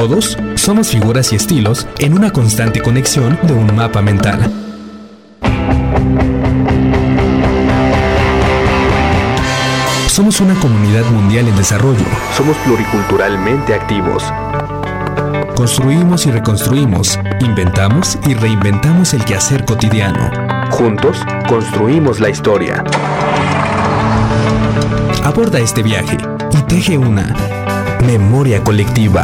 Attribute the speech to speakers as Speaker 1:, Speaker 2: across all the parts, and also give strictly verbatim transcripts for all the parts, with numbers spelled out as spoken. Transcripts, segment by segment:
Speaker 1: Todos somos figuras y estilos en una constante conexión de un mapa mental. Somos una comunidad mundial en desarrollo.
Speaker 2: Somos pluriculturalmente activos.
Speaker 1: Construimos y reconstruimos, inventamos y reinventamos el quehacer cotidiano.
Speaker 2: Juntos, construimos la historia.
Speaker 1: Aborda este viaje y teje una memoria colectiva.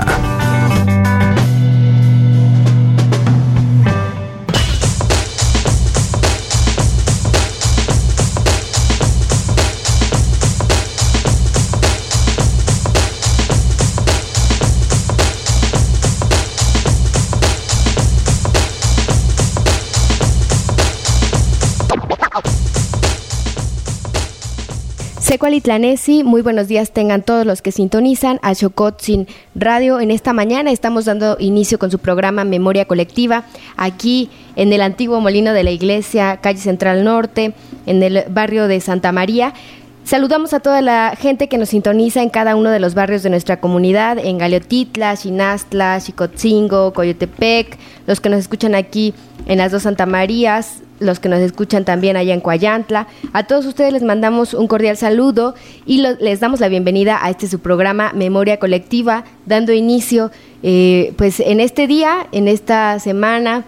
Speaker 3: Secualitlanesi, muy buenos días tengan todos los que sintonizan a Xocotzin Radio. En esta mañana estamos dando inicio con su programa Memoria Colectiva, aquí en el antiguo Molino de la Iglesia, calle Central Norte, en el barrio de Santa María. Saludamos a toda la gente que nos sintoniza en cada uno de los barrios de nuestra comunidad, en Galeotitla, Xinastla, Xicotzingo, Coyotepec, los que nos escuchan aquí en las dos Santa Marías, los que nos escuchan también allá en Coayantla. A todos ustedes les mandamos un cordial saludo y lo, les damos la bienvenida a este su programa Memoria Colectiva, dando inicio eh, pues en este día, en esta semana,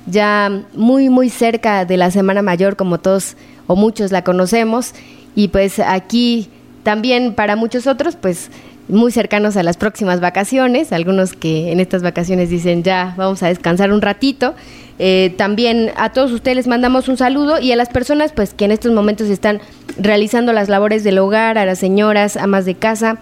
Speaker 3: ya muy muy cerca de la Semana Mayor, como todos o muchos la conocemos, y pues aquí también para muchos otros pues muy cercanos a las próximas vacaciones, algunos que en estas vacaciones dicen ya vamos a descansar un ratito. Eh, también a todos ustedes les mandamos un saludo y a las personas pues que en estos momentos están realizando las labores del hogar, a las señoras, amas de casa,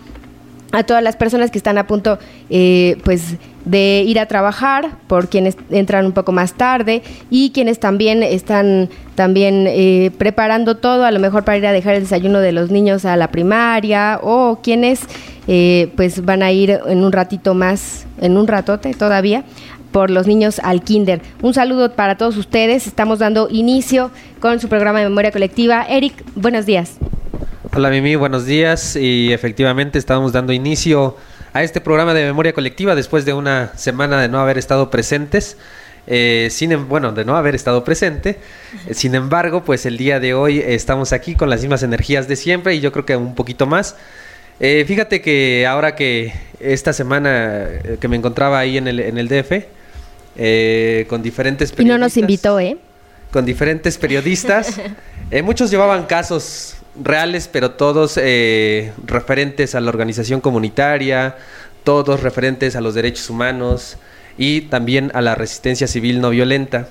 Speaker 3: a todas las personas que están a punto eh, pues de ir a trabajar, por quienes entran un poco más tarde y quienes también están también eh, preparando todo, a lo mejor para ir a dejar el desayuno de los niños a la primaria, o quienes eh, pues van a ir en un ratito más, en un ratote todavía, por los niños al kinder. Un saludo para todos ustedes. Estamos dando inicio con su programa de Memoria Colectiva. Eric, buenos días.
Speaker 4: Hola Mimi, buenos días. Y efectivamente estamos dando inicio a este programa de Memoria Colectiva después de una semana de no haber estado presentes. Eh, sin, bueno, de no haber estado presente. Eh, sin embargo, pues el día de hoy estamos aquí con las mismas energías de siempre y yo creo que un poquito más. Eh, fíjate que ahora que esta semana eh, que me encontraba ahí en el, en el D F, eh, con diferentes periodistas.
Speaker 3: Y no nos invitó, ¿eh?
Speaker 4: Con diferentes periodistas. eh, muchos llevaban casos reales, pero todos eh, referentes a la organización comunitaria, todos referentes a los derechos humanos y también a la resistencia civil no violenta.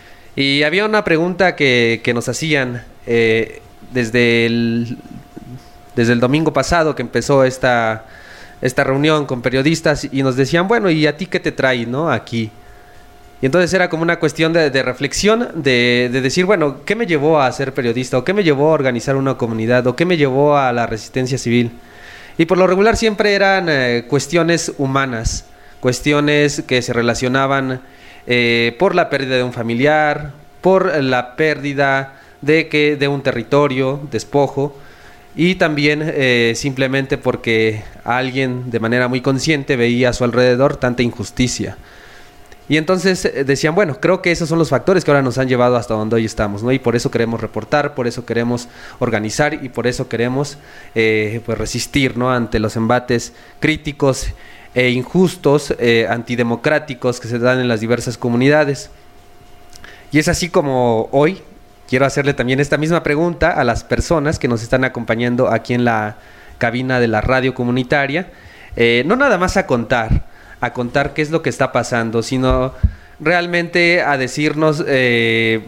Speaker 4: Y había una pregunta que, que nos hacían eh, desde el desde el domingo pasado que empezó esta, esta reunión con periodistas y nos decían, bueno, ¿y a ti qué te trae, no, aquí? Y entonces era como una cuestión de, de reflexión, de, de decir, bueno, ¿qué me llevó a ser periodista? ¿O qué me llevó a organizar una comunidad? ¿O qué me llevó a la resistencia civil? Y por lo regular siempre eran eh, cuestiones humanas, cuestiones que se relacionaban eh, por la pérdida de un familiar, por la pérdida de, que, de un territorio, despojo, y también eh, simplemente porque alguien de manera muy consciente veía a su alrededor tanta injusticia. Y entonces eh, decían, bueno, creo que esos son los factores que ahora nos han llevado hasta donde hoy estamos, ¿no? Y por eso queremos reportar, por eso queremos organizar y por eso queremos eh, pues resistir, ¿no? Ante los embates críticos e injustos, eh, antidemocráticos que se dan en las diversas comunidades. Y es así como hoy quiero hacerle también esta misma pregunta a las personas que nos están acompañando aquí en la cabina de la radio comunitaria, eh, no nada más a contar, a contar qué es lo que está pasando, sino realmente a decirnos eh,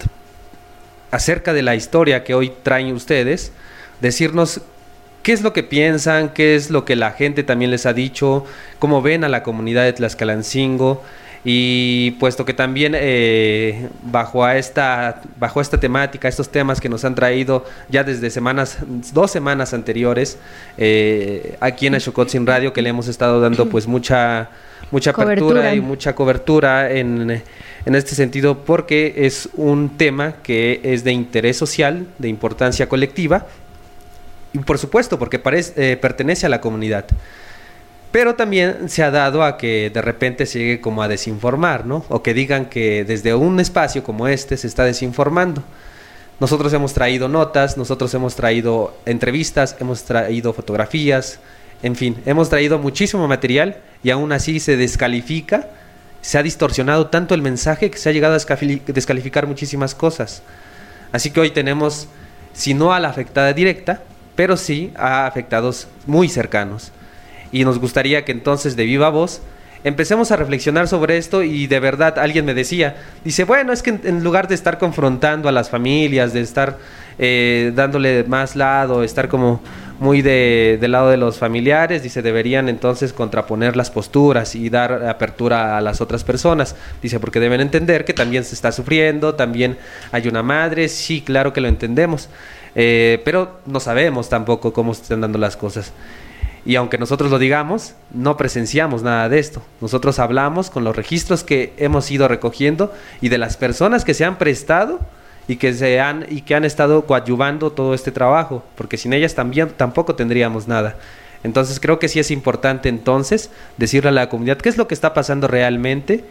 Speaker 4: acerca de la historia que hoy traen ustedes, decirnos qué es lo que piensan, qué es lo que la gente también les ha dicho, cómo ven a la comunidad de Tlaxcalancingo. Y puesto que también eh, bajo a esta bajo esta temática, estos temas que nos han traído ya desde semanas, dos semanas anteriores, eh, aquí en Xocotzin Radio, que le hemos estado dando pues mucha mucha apertura cobertura. y mucha cobertura en, en este sentido, porque es un tema que es de interés social, de importancia colectiva, y por supuesto porque parece, eh, pertenece a la comunidad. Pero también se ha dado a que de repente se llegue como a desinformar, ¿no? O que digan que desde un espacio como este se está desinformando. Nosotros hemos traído notas, nosotros hemos traído entrevistas, hemos traído fotografías, en fin, hemos traído muchísimo material y aún así se descalifica, se ha distorsionado tanto el mensaje que se ha llegado a descalificar muchísimas cosas. Así que hoy tenemos, si no a la afectada directa, pero sí a afectados muy cercanos. Y nos gustaría que entonces de viva voz empecemos a reflexionar sobre esto. Y de verdad alguien me decía, dice, bueno, es que en, en lugar de estar confrontando a las familias, de estar eh, dándole más lado, estar como muy de, del lado de los familiares, dice, deberían entonces contraponer las posturas y dar apertura a las otras personas. Dice, porque deben entender que también se está sufriendo, también hay una madre, sí, claro que lo entendemos, eh, pero no sabemos tampoco cómo se están dando las cosas. Y aunque nosotros lo digamos, no presenciamos nada de esto. Nosotros hablamos con los registros que hemos ido recogiendo y de las personas que se han prestado y que se han y que han estado coadyuvando todo este trabajo, porque sin ellas también tampoco tendríamos nada. Entonces creo que sí es importante entonces decirle a la comunidad qué es lo que está pasando realmente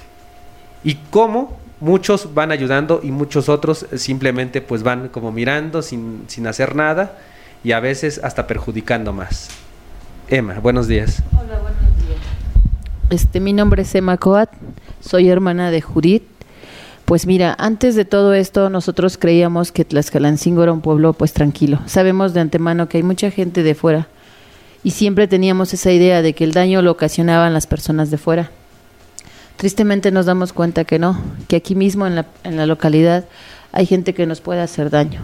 Speaker 4: y cómo muchos van ayudando y muchos otros simplemente pues van como mirando sin, sin hacer nada y a veces hasta perjudicando más. Emma, buenos días.
Speaker 5: Hola, buenos días. Este, mi nombre es Emma Coat, soy hermana de Judith. Pues mira, antes de todo esto nosotros creíamos que Tlaxcalancingo era un pueblo pues tranquilo. Sabemos de antemano que hay mucha gente de fuera y siempre teníamos esa idea de que el daño lo ocasionaban las personas de fuera. Tristemente nos damos cuenta que no, que aquí mismo en la, en la localidad hay gente que nos puede hacer daño.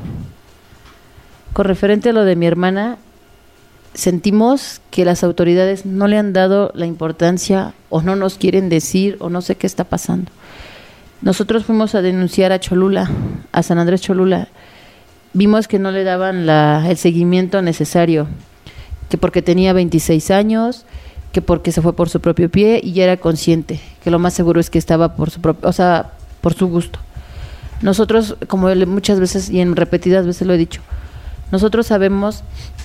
Speaker 5: Con referente a lo de mi hermana, sentimos que las autoridades no le han dado la importancia o no nos quieren decir o no sé qué está pasando. Nosotros fuimos a denunciar a Cholula, a San Andrés Cholula. Vimos que no le daban la, el seguimiento necesario, que porque tenía veintiséis años, que porque se fue por su propio pie y ya era consciente, que lo más seguro es que estaba por su propio, o sea, por su gusto. Nosotros, como muchas veces y en repetidas veces lo he dicho, nosotros sabemos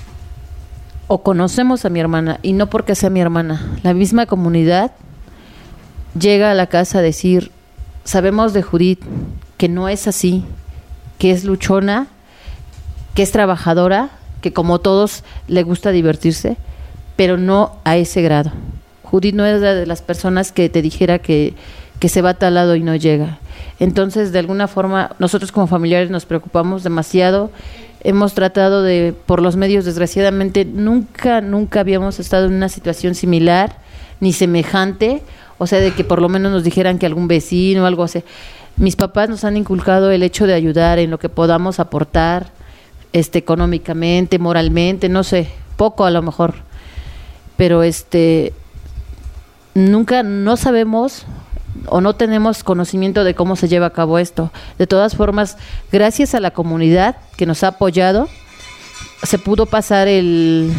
Speaker 5: o conocemos a mi hermana, y no porque sea mi hermana, la misma comunidad llega a la casa a decir, sabemos de Judith que no es así, que es luchona, que es trabajadora, que como todos le gusta divertirse, pero no a ese grado. Judith no es de las personas que te dijera que, que se va a tal lado y no llega. Entonces, de alguna forma, nosotros como familiares nos preocupamos demasiado. Hemos tratado de, por los medios, desgraciadamente, nunca, nunca habíamos estado en una situación similar, ni semejante, o sea, de que por lo menos nos dijeran que algún vecino o algo así. Mis papás nos han inculcado el hecho de ayudar en lo que podamos aportar, este, económicamente, moralmente, no sé, poco a lo mejor, pero este, nunca, no sabemos o no tenemos conocimiento de cómo se lleva a cabo esto. De todas formas, gracias a la comunidad que nos ha apoyado, se pudo pasar el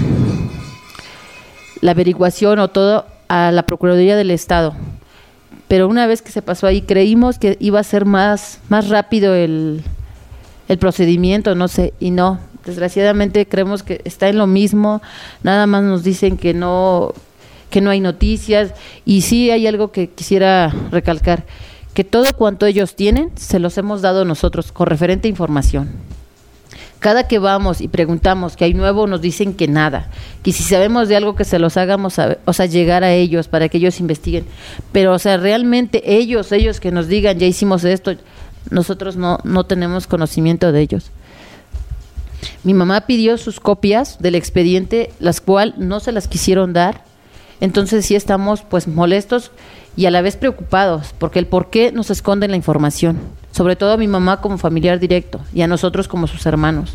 Speaker 5: la averiguación o todo a la Procuraduría del Estado. Pero una vez que se pasó ahí, creímos que iba a ser más, más rápido el, el procedimiento, no sé, y no. Desgraciadamente creemos que está en lo mismo, nada más nos dicen que no... que no hay noticias, y sí hay algo que quisiera recalcar, que todo cuanto ellos tienen, se los hemos dado nosotros, con referente a información. Cada que vamos y preguntamos que hay nuevo, nos dicen que nada, que si sabemos de algo que se los hagamos, saber, o sea, llegar a ellos, para que ellos investiguen, pero o sea, realmente ellos, ellos que nos digan, ya hicimos esto, nosotros no, no tenemos conocimiento de ellos. Mi mamá pidió sus copias del expediente, las cuales no se las quisieron dar. Entonces sí estamos pues molestos y a la vez preocupados, porque el por qué nos esconden la información, sobre todo a mi mamá como familiar directo y a nosotros como sus hermanos.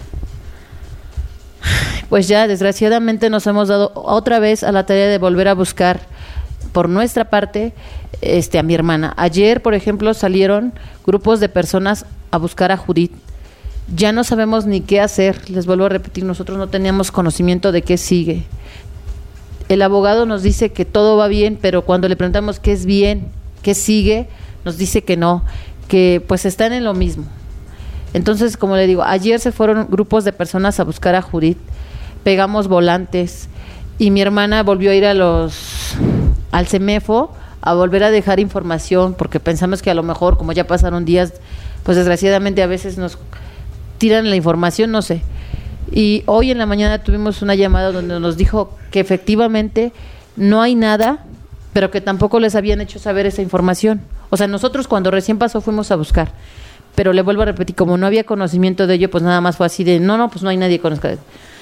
Speaker 5: Pues ya desgraciadamente nos hemos dado otra vez a la tarea de volver a buscar por nuestra parte este, a mi hermana. Ayer, por ejemplo, salieron grupos de personas a buscar a Judith. Ya no sabemos ni qué hacer, les vuelvo a repetir, nosotros no teníamos conocimiento de qué sigue. El abogado nos dice que todo va bien, pero cuando le preguntamos qué es bien, qué sigue, nos dice que no, que pues están en lo mismo. Entonces, como le digo, ayer se fueron grupos de personas a buscar a Judith, pegamos volantes, y mi hermana volvió a ir a los al CEMEFO a volver a dejar información, porque pensamos que a lo mejor, como ya pasaron días, pues desgraciadamente a veces nos tiran la información, no sé. Y hoy en la mañana tuvimos una llamada donde nos dijo que efectivamente no hay nada, pero que tampoco les habían hecho saber esa información. O sea, nosotros cuando recién pasó fuimos a buscar, pero le vuelvo a repetir, como no había conocimiento de ello, pues nada más fue así de, no, no, pues no hay nadie que conozca.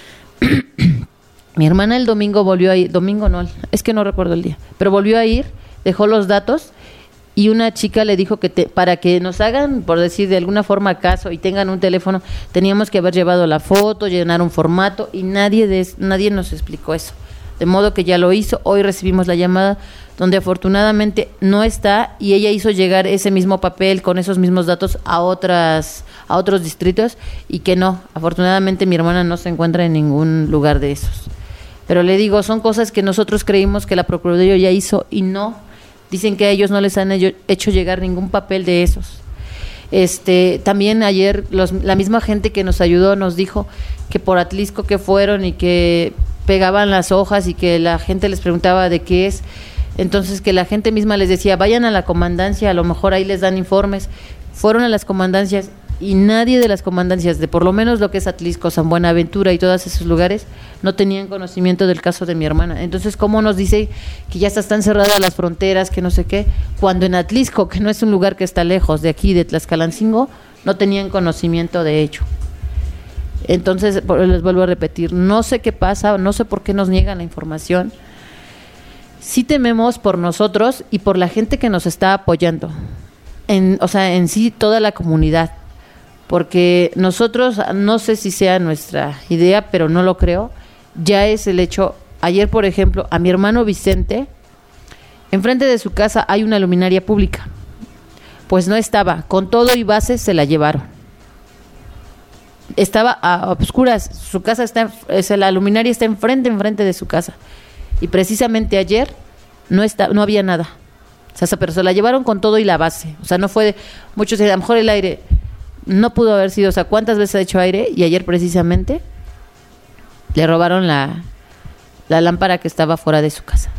Speaker 5: Mi hermana el domingo volvió a ir, domingo no, es que no recuerdo el día, pero volvió a ir, dejó los datos y una chica le dijo que te, para que nos hagan, por decir de alguna forma caso y tengan un teléfono, teníamos que haber llevado la foto, llenar un formato y nadie de, nadie nos explicó eso. De modo que ya lo hizo, hoy recibimos la llamada donde afortunadamente no está y ella hizo llegar ese mismo papel con esos mismos datos a otras a otros distritos y que no, afortunadamente mi hermana no se encuentra en ningún lugar de esos. Pero le digo, son cosas que nosotros creímos que la Procuraduría ya hizo y no, dicen que a ellos no les han hecho llegar ningún papel de esos. Este, también ayer los, la misma gente que nos ayudó nos dijo que por Atlisco que fueron y que pegaban las hojas y que la gente les preguntaba de qué es, entonces que la gente misma les decía, vayan a la comandancia, a lo mejor ahí les dan informes. Fueron a las comandancias y nadie de las comandancias, de por lo menos lo que es Atlisco, San Buenaventura y todos esos lugares, no tenían conocimiento del caso de mi hermana. Entonces, ¿cómo nos dice que ya están cerradas las fronteras, que no sé qué? Cuando en Atlisco, que no es un lugar que está lejos de aquí, de Tlaxcalancingo, no tenían conocimiento de ello. Entonces, les vuelvo a repetir, no sé qué pasa, no sé por qué nos niegan la información. Sí tememos por nosotros y por la gente que nos está apoyando, en, o sea, en sí toda la comunidad, porque nosotros, no sé si sea nuestra idea, pero no lo creo, ya es el hecho. Ayer, por ejemplo, a mi hermano Vicente, enfrente de su casa hay una luminaria pública, pues no estaba, con todo y base se la llevaron. Estaba a oscuras, su casa está, es, la luminaria está enfrente, enfrente de su casa. Y precisamente ayer no está, no había nada. O sea, pero se la llevaron con todo y la base. O sea, no fue de, muchos, a lo mejor el aire no pudo haber sido, o sea, ¿cuántas veces ha hecho aire? Y ayer precisamente le robaron la, la lámpara que estaba fuera de su casa.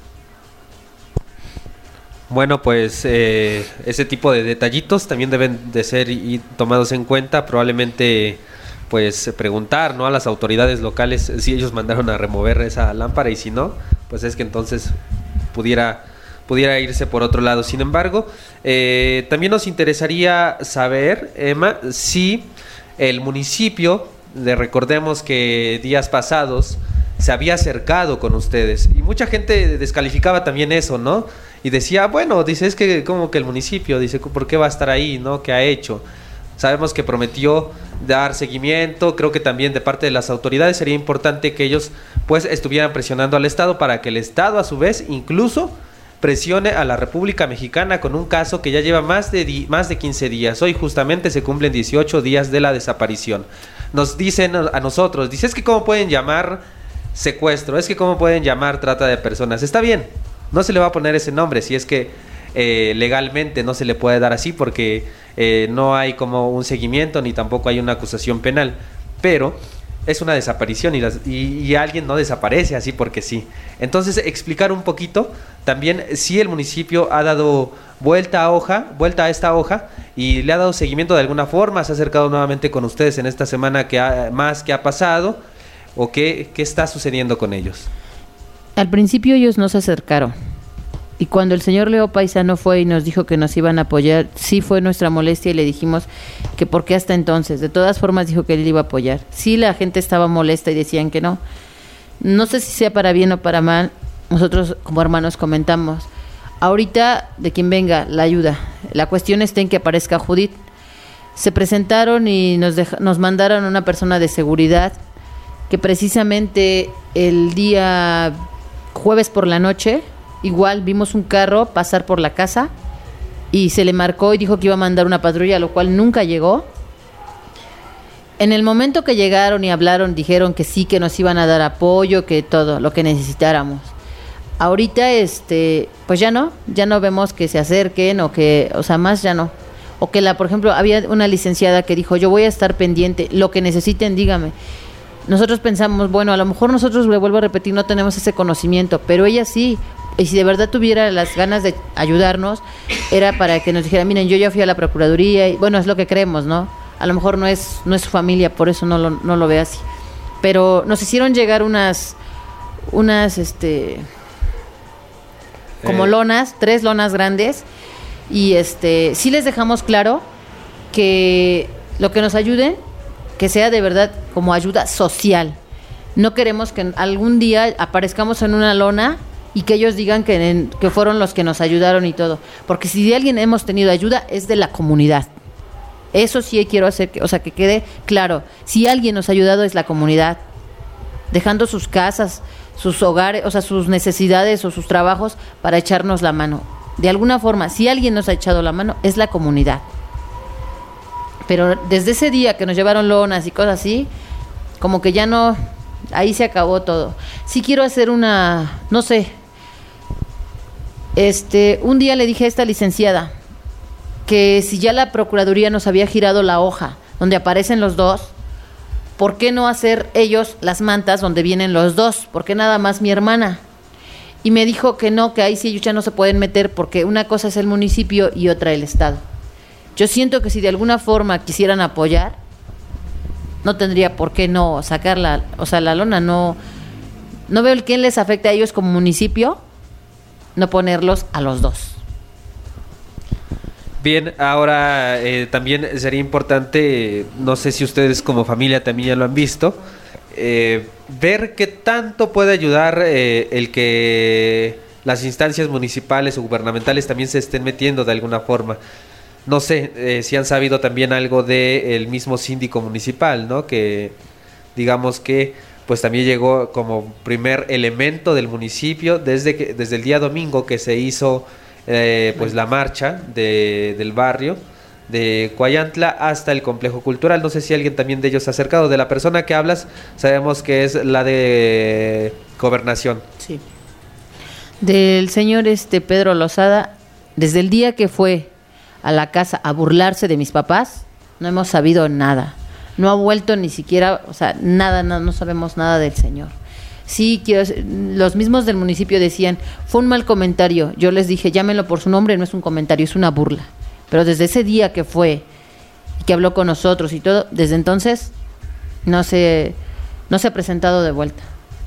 Speaker 4: Bueno, pues eh, ese tipo de detallitos también deben de ser y, y tomados en cuenta. Probablemente, pues, preguntar, ¿no?, a las autoridades locales si ellos mandaron a remover esa lámpara, y si no, pues es que entonces pudiera, pudiera irse por otro lado. Sin embargo, eh, también nos interesaría saber, Emma, si el municipio, de, recordemos que días pasados se había acercado con ustedes, y mucha gente descalificaba también eso, ¿no? Y decía, bueno, dice, es que como que el municipio, dice, ¿por qué va a estar ahí, no? ¿Qué ha hecho? Sabemos que prometió dar seguimiento. Creo que también de parte de las autoridades sería importante que ellos pues estuvieran presionando al Estado para que el Estado a su vez incluso presione a la República Mexicana con un caso que ya lleva más de, di- más de quince días. Hoy justamente se cumplen dieciocho días de la desaparición. Nos dicen a nosotros, dice, es que cómo pueden llamar secuestro, es que cómo pueden llamar trata de personas. Está bien, no se le va a poner ese nombre si es que eh, legalmente no se le puede dar así, porque eh, no hay como un seguimiento ni tampoco hay una acusación penal, pero es una desaparición y, las, y, y alguien no desaparece así porque sí. Entonces, explicar un poquito también si el municipio ha dado vuelta a hoja, vuelta a esta hoja y le ha dado seguimiento de alguna forma, se ha acercado nuevamente con ustedes en esta semana que ha, más que ha pasado, o qué, qué está sucediendo con ellos.
Speaker 5: Al principio ellos no se acercaron, y cuando el señor Leo Paisano fue y nos dijo que nos iban a apoyar, sí fue nuestra molestia y le dijimos que por qué hasta entonces. De todas formas dijo que él iba a apoyar. Sí, la gente estaba molesta y decían que no. No sé si sea para bien o para mal, nosotros como hermanos comentamos. Ahorita, de quien venga la ayuda, la cuestión está en que aparezca Judith. Se presentaron y nos, deja, nos mandaron una persona de seguridad que precisamente el día jueves por la noche, igual vimos un carro pasar por la casa y se le marcó y dijo que iba a mandar una patrulla, lo cual nunca llegó. En el momento que llegaron y hablaron, dijeron que sí, que nos iban a dar apoyo, que todo lo que necesitáramos. Ahorita, este, pues ya no, ya no vemos que se acerquen o que, o sea, más ya no. O que la, por ejemplo, había una licenciada que dijo, yo voy a estar pendiente, lo que necesiten, dígame. nosotros pensamos, bueno, a lo mejor nosotros, le vuelvo a repetir, no tenemos ese conocimiento, pero ella sí, y si de verdad tuviera las ganas de ayudarnos, era para que nos dijera, miren, yo ya fui a la Procuraduría, y bueno, es lo que creemos, ¿no? A lo mejor no es, no es su familia, por eso no lo, no lo ve así. Pero nos hicieron llegar unas, unas, este, como
Speaker 4: Eh.
Speaker 5: lonas, tres lonas grandes, y este, sí les dejamos claro que lo que nos ayuden, que sea de verdad como ayuda social. No queremos que algún día aparezcamos en una lona y que ellos digan que, en, que fueron los que nos ayudaron y todo. Porque si de alguien hemos tenido ayuda, es de la comunidad. Eso sí quiero hacer, que, o sea, que quede claro. Si alguien nos ha ayudado, es la comunidad. Dejando sus casas, sus hogares, o sea, sus necesidades o sus trabajos para echarnos la mano. De alguna forma, si alguien nos ha echado la mano, es la comunidad. Pero desde ese día que nos llevaron lonas y cosas así, como que ya no, ahí se acabó todo. Sí quiero hacer una, no sé, este, un día le dije a esta licenciada que si ya la Procuraduría nos había girado la hoja donde aparecen los dos, ¿por qué no hacer ellos las mantas donde vienen los dos? ¿Por qué nada más mi hermana? Y me dijo que no, que ahí sí ellos ya no se pueden meter porque una cosa es el municipio y otra el Estado. Yo siento que si de alguna forma quisieran apoyar, no tendría por qué no sacar la, o sea, la lona. No, no veo el quién les afecta a ellos como municipio, no ponerlos a los dos.
Speaker 4: Bien, ahora eh, también sería importante, no sé si ustedes como familia también ya lo han visto, eh, ver qué tanto puede ayudar eh, el que las instancias municipales o gubernamentales también se estén metiendo de alguna forma. No sé eh, si han sabido también algo del mismo síndico municipal, ¿no? Que digamos que pues también llegó como primer elemento del municipio desde que desde el día domingo que se hizo eh, pues la marcha de, del barrio de Coayantla hasta el complejo cultural. No sé si alguien también de ellos se ha acercado. De la persona que hablas sabemos que es la de Gobernación.
Speaker 5: Sí. Del señor este Pedro Lozada, desde el día que fue a la casa a burlarse de mis papás, no hemos sabido nada. No ha vuelto ni siquiera, o sea, nada, no, no sabemos nada del señor. Sí, quiero, los mismos del municipio decían, fue un mal comentario. Yo les dije, llámenlo por su nombre, no es un comentario, es una burla. Pero desde ese día que fue y que habló con nosotros y todo, desde entonces no se, no se ha presentado de vuelta.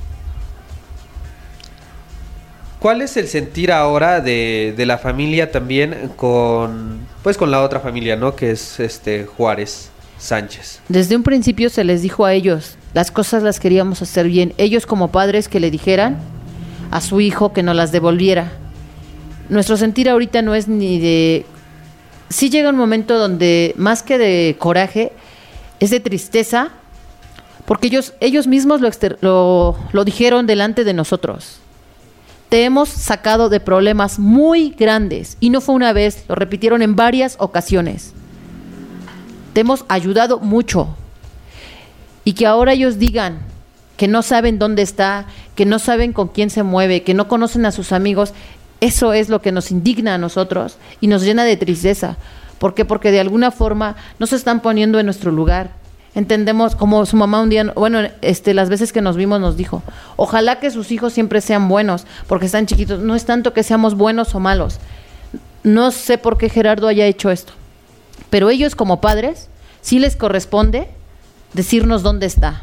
Speaker 4: ¿Cuál es el sentir ahora de, de la familia también con pues con la otra familia, ¿no? Que es este Juárez Sánchez.
Speaker 5: Desde un principio se les dijo a ellos, las cosas las queríamos hacer bien. Ellos como padres que le dijeran a su hijo que nos las devolviera. Nuestro sentir ahorita no es ni de... Sí llega un momento donde más que de coraje, es de tristeza, porque ellos, ellos mismos lo, exter- lo, lo dijeron delante de nosotros. Te hemos sacado de problemas muy grandes, y no fue una vez, lo repitieron en varias ocasiones. Te hemos ayudado mucho. Y que ahora ellos digan que no saben dónde está, que no saben con quién se mueve, que no conocen a sus amigos, eso es lo que nos indigna a nosotros y nos llena de tristeza. ¿Por qué? Porque de alguna forma no se están poniendo en nuestro lugar. Entendemos, como su mamá un día, bueno, este, las veces que nos vimos nos dijo, ojalá que sus hijos siempre sean buenos, porque están chiquitos. No es tanto que seamos buenos o malos. No sé por qué Gerardo haya hecho esto, pero ellos como padres sí les corresponde decirnos dónde está.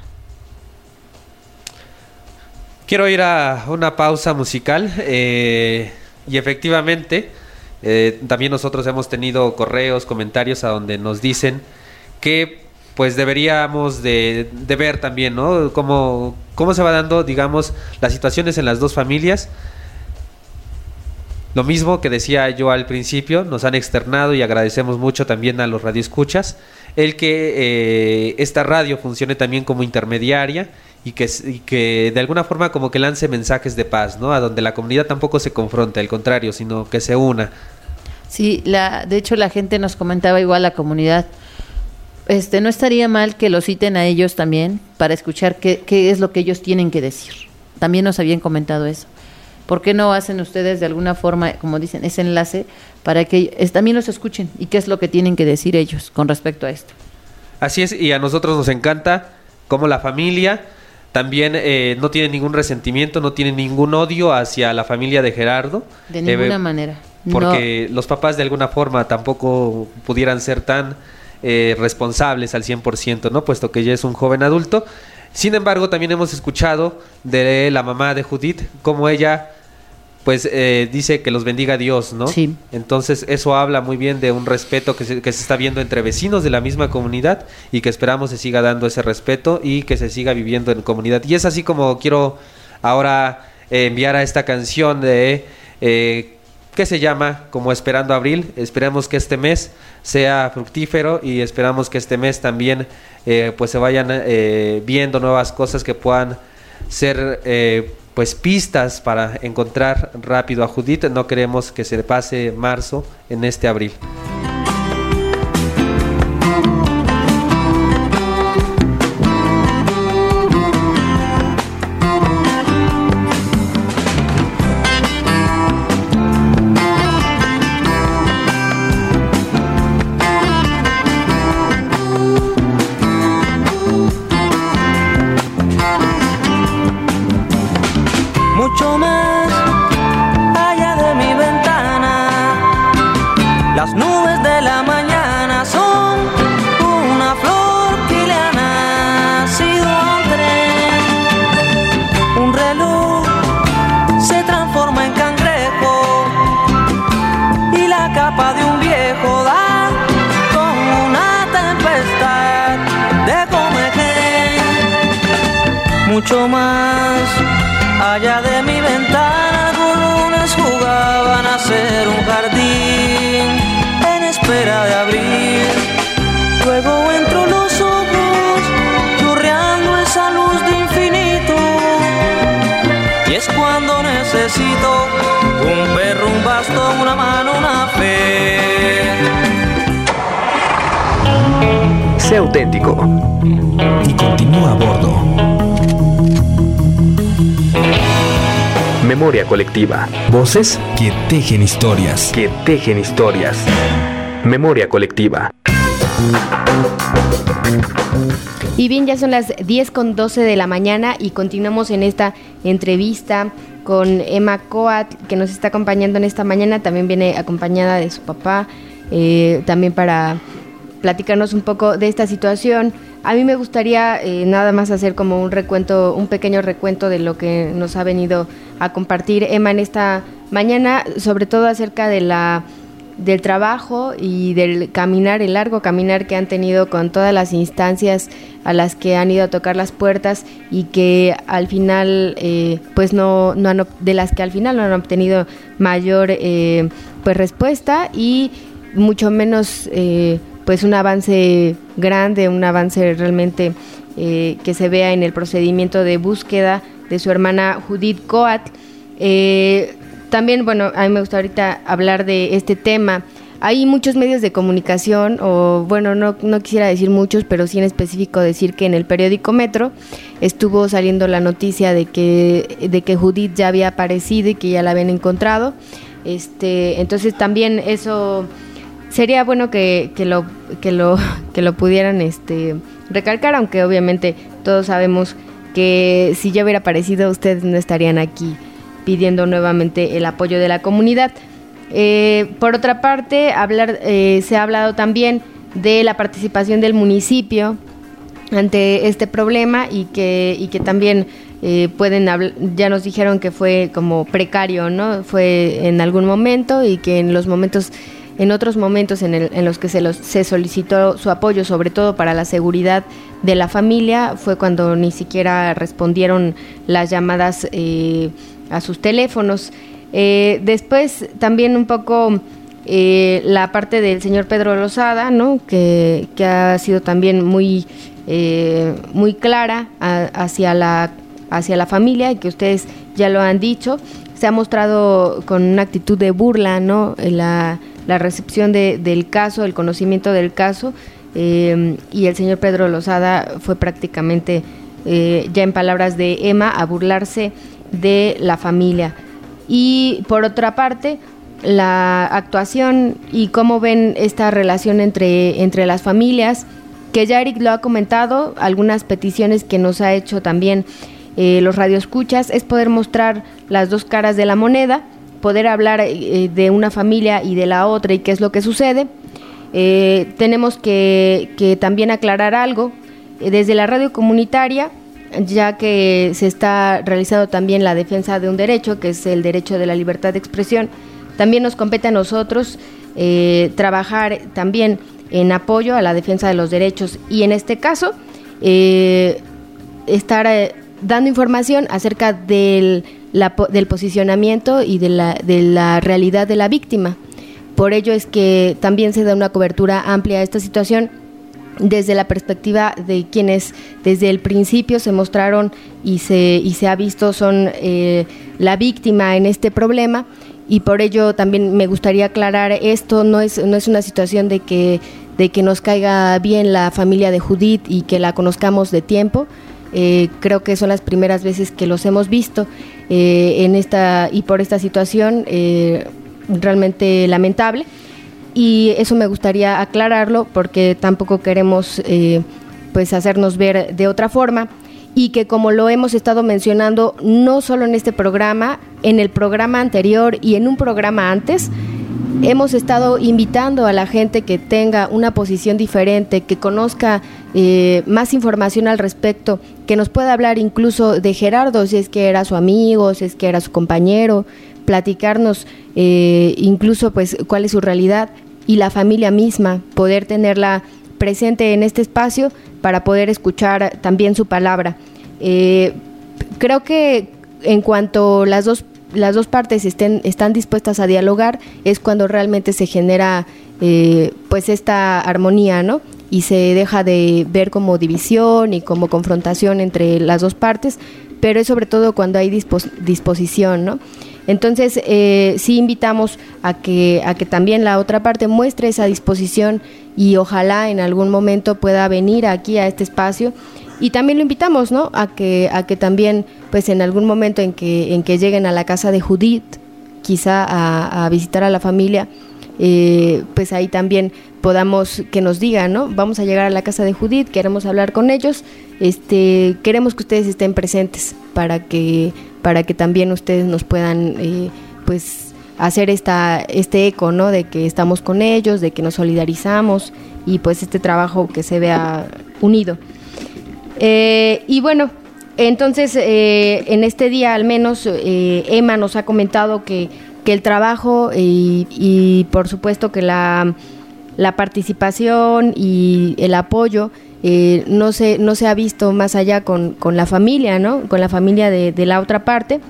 Speaker 4: Quiero ir a una pausa musical eh, y efectivamente eh, también nosotros hemos tenido correos, comentarios a donde nos dicen que pues deberíamos de, de ver también, ¿no? Cómo, cómo se va dando, digamos, las situaciones en las dos familias. Lo mismo que decía yo al principio, nos han externado y agradecemos mucho también a los radioescuchas el que eh, esta radio funcione también como intermediaria y que, y que de alguna forma como que lance mensajes de paz, ¿no? A donde la comunidad tampoco se confronte, al contrario, sino que se una.
Speaker 5: Sí, la, de hecho la gente nos comentaba igual, la comunidad, este, no estaría mal que lo citen a ellos también para escuchar qué, qué es lo que ellos tienen que decir. También nos habían comentado eso. ¿Por qué no hacen ustedes de alguna forma, como dicen, ese enlace para que es, también los escuchen y qué es lo que tienen que decir ellos con respecto a esto?
Speaker 4: Así es, y a nosotros nos encanta cómo la familia también eh, no tiene ningún resentimiento, no tiene ningún odio hacia la familia de Gerardo.
Speaker 5: De ninguna
Speaker 4: eh,
Speaker 5: manera.
Speaker 4: Porque
Speaker 5: no.
Speaker 4: los papás de alguna forma tampoco pudieran ser tan eh, responsables al cien por ciento, ¿no? Puesto que ya es un joven adulto. Sin embargo, también hemos escuchado de la mamá de Judith cómo ella pues eh, dice que los bendiga Dios, ¿no?
Speaker 5: Sí.
Speaker 4: Entonces eso habla muy bien de un respeto que se, que se está viendo entre vecinos de la misma comunidad y que esperamos se siga dando ese respeto y que se siga viviendo en comunidad. Y es así como quiero ahora eh, enviar a esta canción de eh, que se llama como Esperando Abril. Esperemos que este mes sea fructífero y esperamos que este mes también eh, pues se vayan eh, viendo nuevas cosas que puedan ser eh, pues pistas para encontrar rápido a Judith. No queremos que se pase marzo en este abril.
Speaker 6: Mucho más allá de mi ventana, las nubes de la mañana son una flor que le ha nacido a un tren. Un reloj se transforma en cangrejo y la capa de un viejo da con una tempestad de comején. Mucho más allá de mi ventana, algunos jugaban a ser un jardín en espera de abrir. Luego entro los ojos, chorreando esa luz de infinito. Y es cuando necesito un perro, un bastón, una mano, una fe.
Speaker 2: Sé auténtico
Speaker 1: y continúa a bordo.
Speaker 2: Memoria colectiva.
Speaker 1: Voces que tejen historias.
Speaker 2: Que tejen historias. Memoria colectiva.
Speaker 3: Y bien, ya son las diez con doce de la mañana y continuamos en esta entrevista con Emma Coat, que nos está acompañando en esta mañana. También viene acompañada de su papá, eh, también para platicarnos un poco de esta situación. A mí me gustaría eh, nada más hacer como un recuento, un pequeño recuento de lo que nos ha venido a compartir Emma en esta mañana, sobre todo acerca de la del trabajo y del caminar, el largo caminar que han tenido con todas las instancias a las que han ido a tocar las puertas y que al final, eh, pues no, no han, de las que al final no han obtenido mayor eh, pues respuesta y mucho menos eh, pues un avance grande, un avance realmente eh, que se vea en el procedimiento de búsqueda de su hermana Judith Coat. Eh, también, bueno, a mí me gusta ahorita hablar de este tema. Hay muchos medios de comunicación, o bueno, no, no quisiera decir muchos, pero sí en específico decir que en el periódico Metro estuvo saliendo la noticia de que, de que Judith ya había aparecido y que ya la habían encontrado. Este, entonces también eso sería bueno que, que lo, que lo, que lo pudieran este, recalcar, aunque obviamente todos sabemos que si ya hubiera aparecido ustedes no estarían aquí pidiendo nuevamente el apoyo de la comunidad. Eh, por otra parte, hablar, eh, se ha hablado también de la participación del municipio ante este problema y que, y que también eh, pueden habl- ya nos dijeron que fue como precario, ¿no? Fue en algún momento y que en los momentos En otros momentos en, el, en los que se, los, se solicitó su apoyo, sobre todo para la seguridad de la familia, fue cuando ni siquiera respondieron las llamadas eh, a sus teléfonos. Eh, después también un poco eh, la parte del señor Pedro Lozada, ¿no? que, que ha sido también muy, eh, muy clara a, hacia, la, hacia la familia, y que ustedes ya lo han dicho. Se ha mostrado con una actitud de burla, ¿no? La, la recepción de, del caso, el conocimiento del caso, eh, y el señor Pedro Lozada fue prácticamente, eh, ya en palabras de Emma, a burlarse de la familia. Y por otra parte, la actuación y cómo ven esta relación entre, entre las familias, que ya Eric lo ha comentado, algunas peticiones que nos ha hecho también eh, los radioescuchas, es poder mostrar las dos caras de la moneda, poder hablar eh, de una familia y de la otra y qué es lo que sucede. Eh, tenemos que, que también aclarar algo, eh, desde la radio comunitaria, ya que se está realizando también la defensa de un derecho, que es el derecho de la libertad de expresión, también nos compete a nosotros eh, trabajar también en apoyo a la defensa de los derechos y en este caso eh, estar eh, dando información acerca del, la, del posicionamiento y de la, de la realidad de la víctima. Por ello es que también se da una cobertura amplia a esta situación desde la perspectiva de quienes desde el principio se mostraron y se, y se ha visto son eh, la víctima en este problema, y por ello también me gustaría aclarar esto, no es, no es una situación de que, de que nos caiga bien la familia de Judith y que la conozcamos de tiempo. Eh, creo que son las primeras veces que los hemos visto eh, en esta y por esta situación eh, realmente lamentable. Y eso me gustaría aclararlo porque tampoco queremos eh, pues hacernos ver de otra forma, y que como lo hemos estado mencionando no solo en este programa, en el programa anterior y en un programa antes, hemos estado invitando a la gente que tenga una posición diferente, que conozca eh, más información al respecto, que nos pueda hablar incluso de Gerardo, si es que era su amigo, si es que era su compañero, platicarnos eh, incluso pues cuál es su realidad, y la familia misma, poder tenerla presente en este espacio para poder escuchar también su palabra. Eh, creo que en cuanto las dos las dos partes estén están dispuestas a dialogar es cuando realmente se genera eh, pues esta armonía, ¿no? Y se deja de ver como división y como confrontación entre las dos partes, pero es sobre todo cuando hay dispos- disposición, ¿no? Entonces, eh, sí invitamos a que, a que también la otra parte muestre esa disposición y ojalá en algún momento pueda venir aquí a este espacio. Y también lo invitamos, ¿no?, a que, a que también, pues en algún momento en que, en que lleguen a la casa de Judith, quizá a, a visitar a la familia, eh, pues ahí también podamos que nos digan, ¿no? Vamos a llegar a la casa de Judith, queremos hablar con ellos, este, queremos que ustedes estén presentes para que para que también ustedes nos puedan eh, pues hacer esta este eco, ¿no?, de que estamos con ellos, de que nos solidarizamos y pues este trabajo que se vea unido. Eh, y bueno, entonces eh, en este día al menos eh, Emma nos ha comentado que, que el trabajo y, y por supuesto que la, la participación y el apoyo Eh, no se no se ha visto más allá con, con la familia, ¿no? Con la familia de, de la otra parte,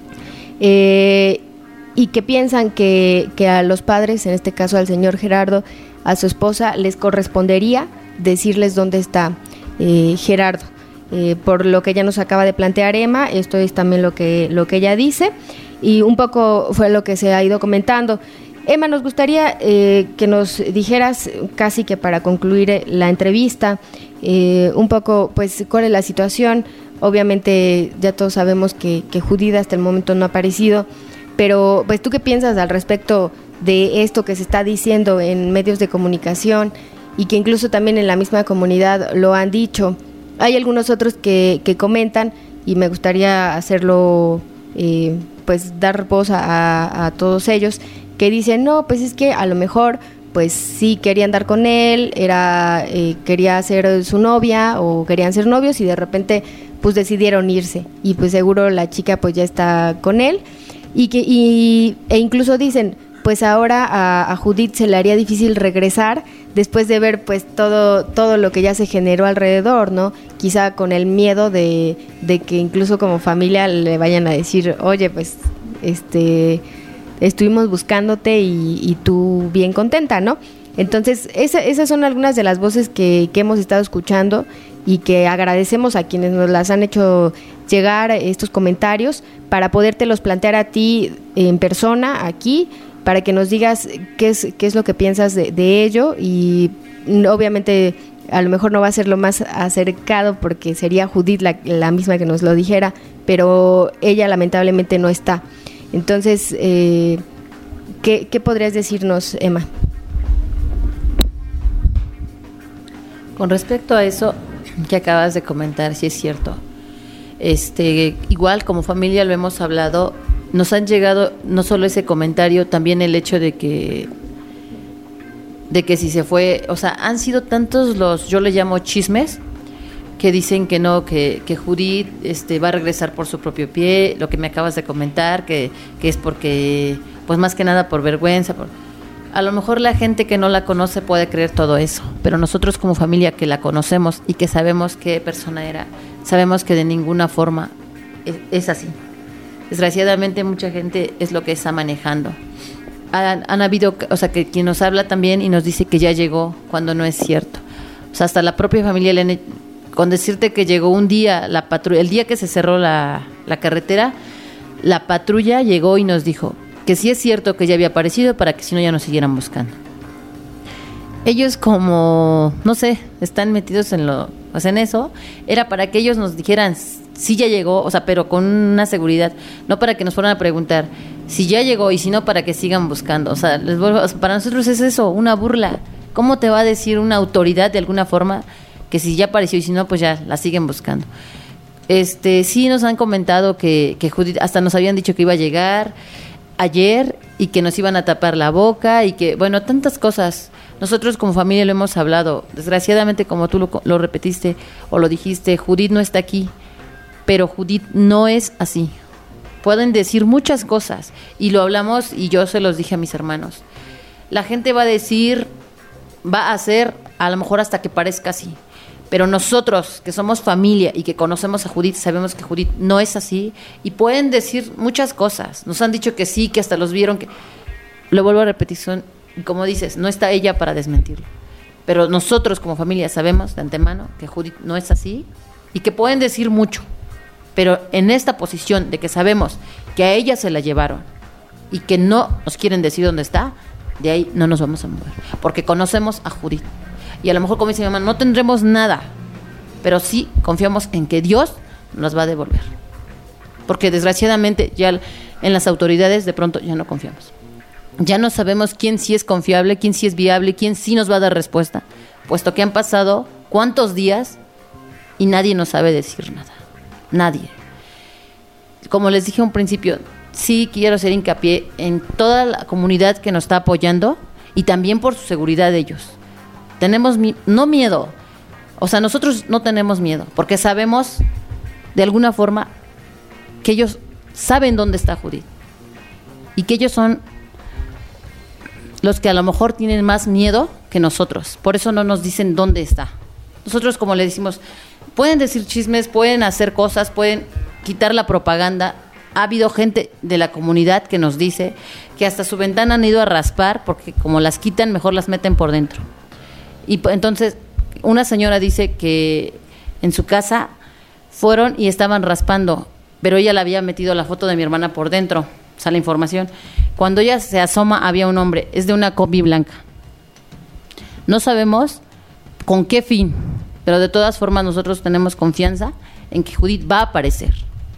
Speaker 3: eh, y que piensan que, que a los padres, en este caso al señor Gerardo, a su esposa, les correspondería decirles dónde está eh, Gerardo. Eh, por lo que ella nos acaba de plantear Emma, esto es también lo que, lo que ella dice, y un poco fue lo que se ha ido comentando. Emma, nos gustaría eh, que nos dijeras, casi que para concluir la entrevista, eh, un poco, pues, cuál es la situación. Obviamente ya todos sabemos que, que Judith hasta el momento no ha aparecido, pero pues tú qué piensas al respecto de esto que se está diciendo en medios de comunicación y que incluso también en la misma comunidad lo han dicho. Hay algunos otros que, que comentan y me gustaría hacerlo, eh, pues dar voz a, a todos ellos, que dicen, no, pues es que a lo mejor pues sí quería andar con él, era eh, quería ser su novia o querían ser novios y de repente pues decidieron irse y pues seguro la chica pues ya está con él y que y, e incluso dicen, pues ahora a, a Judith se le haría difícil regresar después de ver pues todo todo lo que ya se generó alrededor, ¿no? Quizá con el miedo de, de que incluso como familia le vayan a decir, oye, pues este estuvimos buscándote y, y tú bien contenta, ¿no? Entonces, esa, esas son algunas de las voces que, que hemos estado escuchando y que agradecemos a quienes nos las han hecho llegar estos comentarios para podértelos plantear a ti en persona aquí, para que nos digas qué es, qué es lo que piensas de, de ello y obviamente a lo mejor no va a ser lo más acercado porque sería Judith la, la misma que nos lo dijera, pero ella lamentablemente no está. Entonces, eh, ¿qué, ¿qué podrías decirnos, Emma?
Speaker 5: Con respecto a eso que acabas de comentar, sí es cierto. Este, igual como familia lo hemos hablado, nos han llegado no solo ese comentario, también el hecho de que de que si se fue, o sea, han sido tantos los, yo le llamo chismes, que dicen que no, que, que Judith este, va a regresar por su propio pie, lo que me acabas de comentar, que, que es porque, pues más que nada por vergüenza, por... A lo mejor la gente que no la conoce puede creer todo eso, pero nosotros como familia que la conocemos y que sabemos qué persona era, sabemos que de ninguna forma es, es así. Desgraciadamente mucha gente es lo que está manejando. Han, han habido, o sea, que quien nos habla también y nos dice que ya llegó cuando no es cierto. O sea, hasta la propia familia le han, con decirte que llegó un día la patrulla, el día que se cerró la, la carretera, la patrulla llegó y nos dijo que sí es cierto que ya había aparecido para que si no ya nos siguieran buscando. Ellos como, no sé, están metidos en lo, o sea, en eso, era para que ellos nos dijeran si ya llegó, o sea, pero con una seguridad, no para que nos fueran a preguntar si ya llegó y si no para que sigan buscando. O sea, les vuelvo, para nosotros es eso, una burla. ¿Cómo te va a decir una autoridad de alguna forma que si ya apareció y si no, pues ya la siguen buscando? Este, sí nos han comentado que, que Judith, hasta nos habían dicho que iba a llegar ayer y que nos iban a tapar la boca y que, bueno, tantas cosas. Nosotros como familia lo hemos hablado. Desgraciadamente, como tú lo, lo repetiste o lo dijiste, Judith no está aquí, pero Judith no es así. Pueden decir muchas cosas y lo hablamos y yo se los dije a mis hermanos. La gente va a decir, va a hacer, a lo mejor hasta que parezca así. Pero nosotros, que somos familia y que conocemos a Judith, sabemos que Judith no es así y pueden decir muchas cosas. Nos han dicho que sí, que hasta los vieron, que lo vuelvo a repetir, son, como dices, no está ella para desmentirlo. Pero nosotros como familia sabemos de antemano que Judith no es así y que pueden decir mucho. Pero en esta posición de que sabemos que a ella se la llevaron y que no nos quieren decir dónde está, de ahí no nos vamos a mover. Porque conocemos a Judith. Y a lo mejor, como dice mi mamá, no tendremos nada, pero sí confiamos en que Dios nos va a devolver. Porque desgraciadamente ya en las autoridades de pronto ya no confiamos. Ya no sabemos quién sí es confiable, quién sí es viable, quién sí nos va a dar respuesta, puesto que han pasado cuántos días y nadie nos sabe decir nada. Nadie. Como les dije a un principio, sí quiero hacer hincapié en toda la comunidad que nos está apoyando y también por su seguridad de ellos. Tenemos mi- no miedo, o sea, nosotros no tenemos miedo, porque sabemos de alguna forma que ellos saben dónde está Judith y que ellos son los que a lo mejor tienen más miedo que nosotros, por eso no nos dicen dónde está. Nosotros, como le decimos, pueden decir chismes, pueden hacer cosas, pueden quitar la propaganda. Ha habido gente de la comunidad que nos dice que hasta su ventana han ido a raspar porque como las quitan, mejor las meten por dentro. Y entonces una señora dice que en su casa fueron y estaban raspando, pero ella le había metido la foto de mi hermana por dentro, o sea, la información. Cuando ella se asoma había un hombre, es de una combi blanca. No sabemos con qué fin, pero de todas formas nosotros tenemos confianza en que Judith va a aparecer.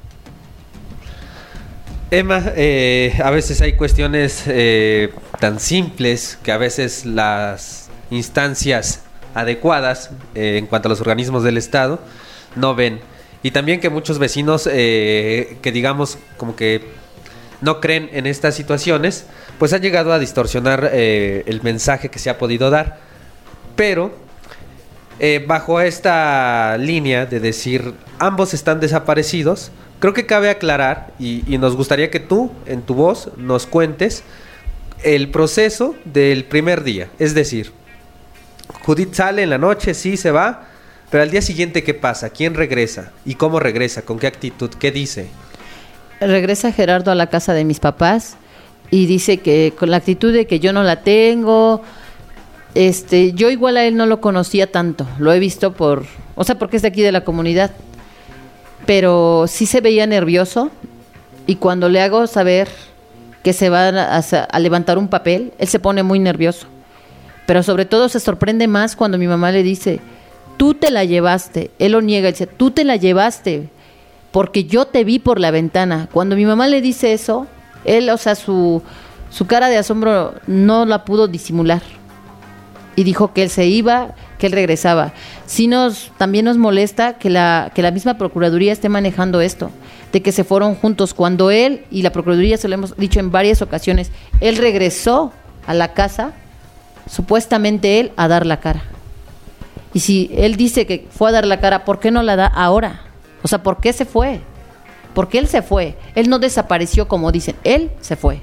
Speaker 4: Emma, eh, a veces hay cuestiones eh, tan simples que a veces las instancias adecuadas eh, en cuanto a los organismos del Estado no ven. Y también que muchos vecinos eh, que digamos como que no creen en estas situaciones, pues han llegado a distorsionar eh, el mensaje que se ha podido dar. Pero eh, bajo esta línea de decir ambos están desaparecidos, creo que cabe aclarar y, y nos gustaría que tú en tu voz nos cuentes el proceso del primer día. Es decir, Judith sale en la noche, sí, se va, pero al día siguiente, ¿qué pasa? ¿Quién regresa? ¿Y cómo regresa? ¿Con qué actitud? ¿Qué dice?
Speaker 5: Regresa Gerardo a la casa de mis papás y dice que con la actitud de que yo no la tengo, este, yo igual a él no lo conocía tanto, lo he visto por, o sea, porque es de aquí de la comunidad, pero sí se veía nervioso y cuando le hago saber que se va a, a levantar un papel, él se pone muy nervioso. Pero sobre todo se sorprende más cuando mi mamá le dice, tú te la llevaste. Él lo niega, él dice, tú te la llevaste, porque yo te vi por la ventana. Cuando mi mamá le dice eso, él, o sea, su, su cara de asombro no la pudo disimular. Y dijo que él se iba, que él regresaba. Sí nos, también nos molesta que la, que la misma Procuraduría esté manejando esto, de que se fueron juntos, cuando él y la Procuraduría, se lo hemos dicho en varias ocasiones, él regresó a la casa, supuestamente él, a dar la cara. Y si él dice que fue a dar la cara, ¿por qué no la da ahora? O sea, ¿por qué se fue? Porque él se fue. Él no desapareció como dicen. Él se fue.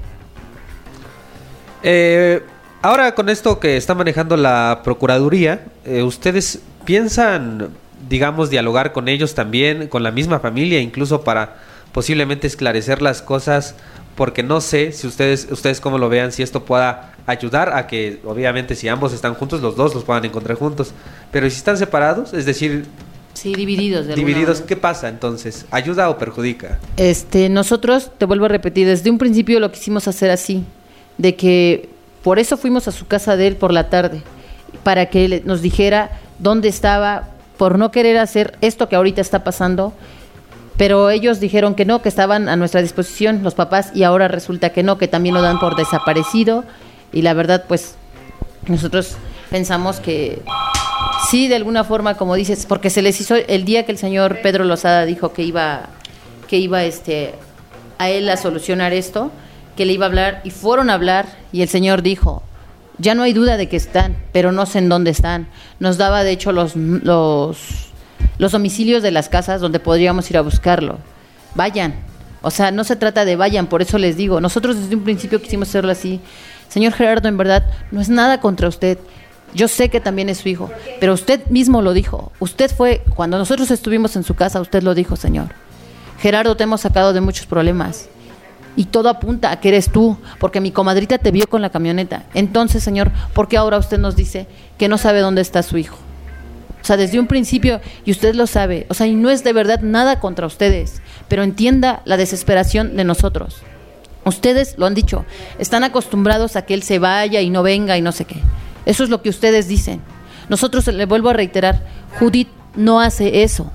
Speaker 4: Eh, ahora con esto que está manejando la Procuraduría, eh, ¿ustedes piensan, digamos, dialogar con ellos también, con la misma familia, incluso para posiblemente esclarecer las cosas? Porque no sé si ustedes, ustedes cómo lo vean, si esto pueda ayudar a que, obviamente, si ambos están juntos, los dos los puedan encontrar juntos. Pero si están separados, es decir...
Speaker 5: Sí, divididos. De
Speaker 4: divididos, ¿qué pasa entonces? ¿Ayuda o perjudica?
Speaker 5: Este, nosotros, te vuelvo a repetir, desde un principio lo quisimos hacer así, de que por eso fuimos a su casa de él por la tarde, para que él nos dijera dónde estaba, por no querer hacer esto que ahorita está pasando, pero ellos dijeron que no, que estaban a nuestra disposición los papás, y ahora resulta que no, que también lo dan por desaparecido, y la verdad, pues, nosotros pensamos que sí, de alguna forma, como dices, porque se les hizo el día que el señor Pedro Lozada dijo que iba, que iba este, a él a solucionar esto, que le iba a hablar, y fueron a hablar, y el señor dijo, ya no hay duda de que están, pero no sé en dónde están. Nos daba, de hecho, los, los, los domicilios de las casas donde podríamos ir a buscarlo. Vayan, o sea, no se trata de vayan, por eso les digo, nosotros desde un principio quisimos hacerlo así. Señor Gerardo, en verdad, no es nada contra usted. Yo sé que también es su hijo, pero usted mismo lo dijo. Usted fue, cuando nosotros estuvimos en su casa, usted lo dijo, señor. Gerardo, te hemos sacado de muchos problemas. Y todo apunta a que eres tú, porque mi comadrita te vio con la camioneta. Entonces, señor, ¿por qué ahora usted nos dice que no sabe dónde está su hijo? O sea, desde un principio, y usted lo sabe, o sea, y no es de verdad nada contra ustedes, pero entienda la desesperación de nosotros. Ustedes lo han dicho, están acostumbrados a que él se vaya y no venga y no sé qué. Eso es lo que ustedes dicen. Nosotros, le vuelvo a reiterar, Judith no hace eso.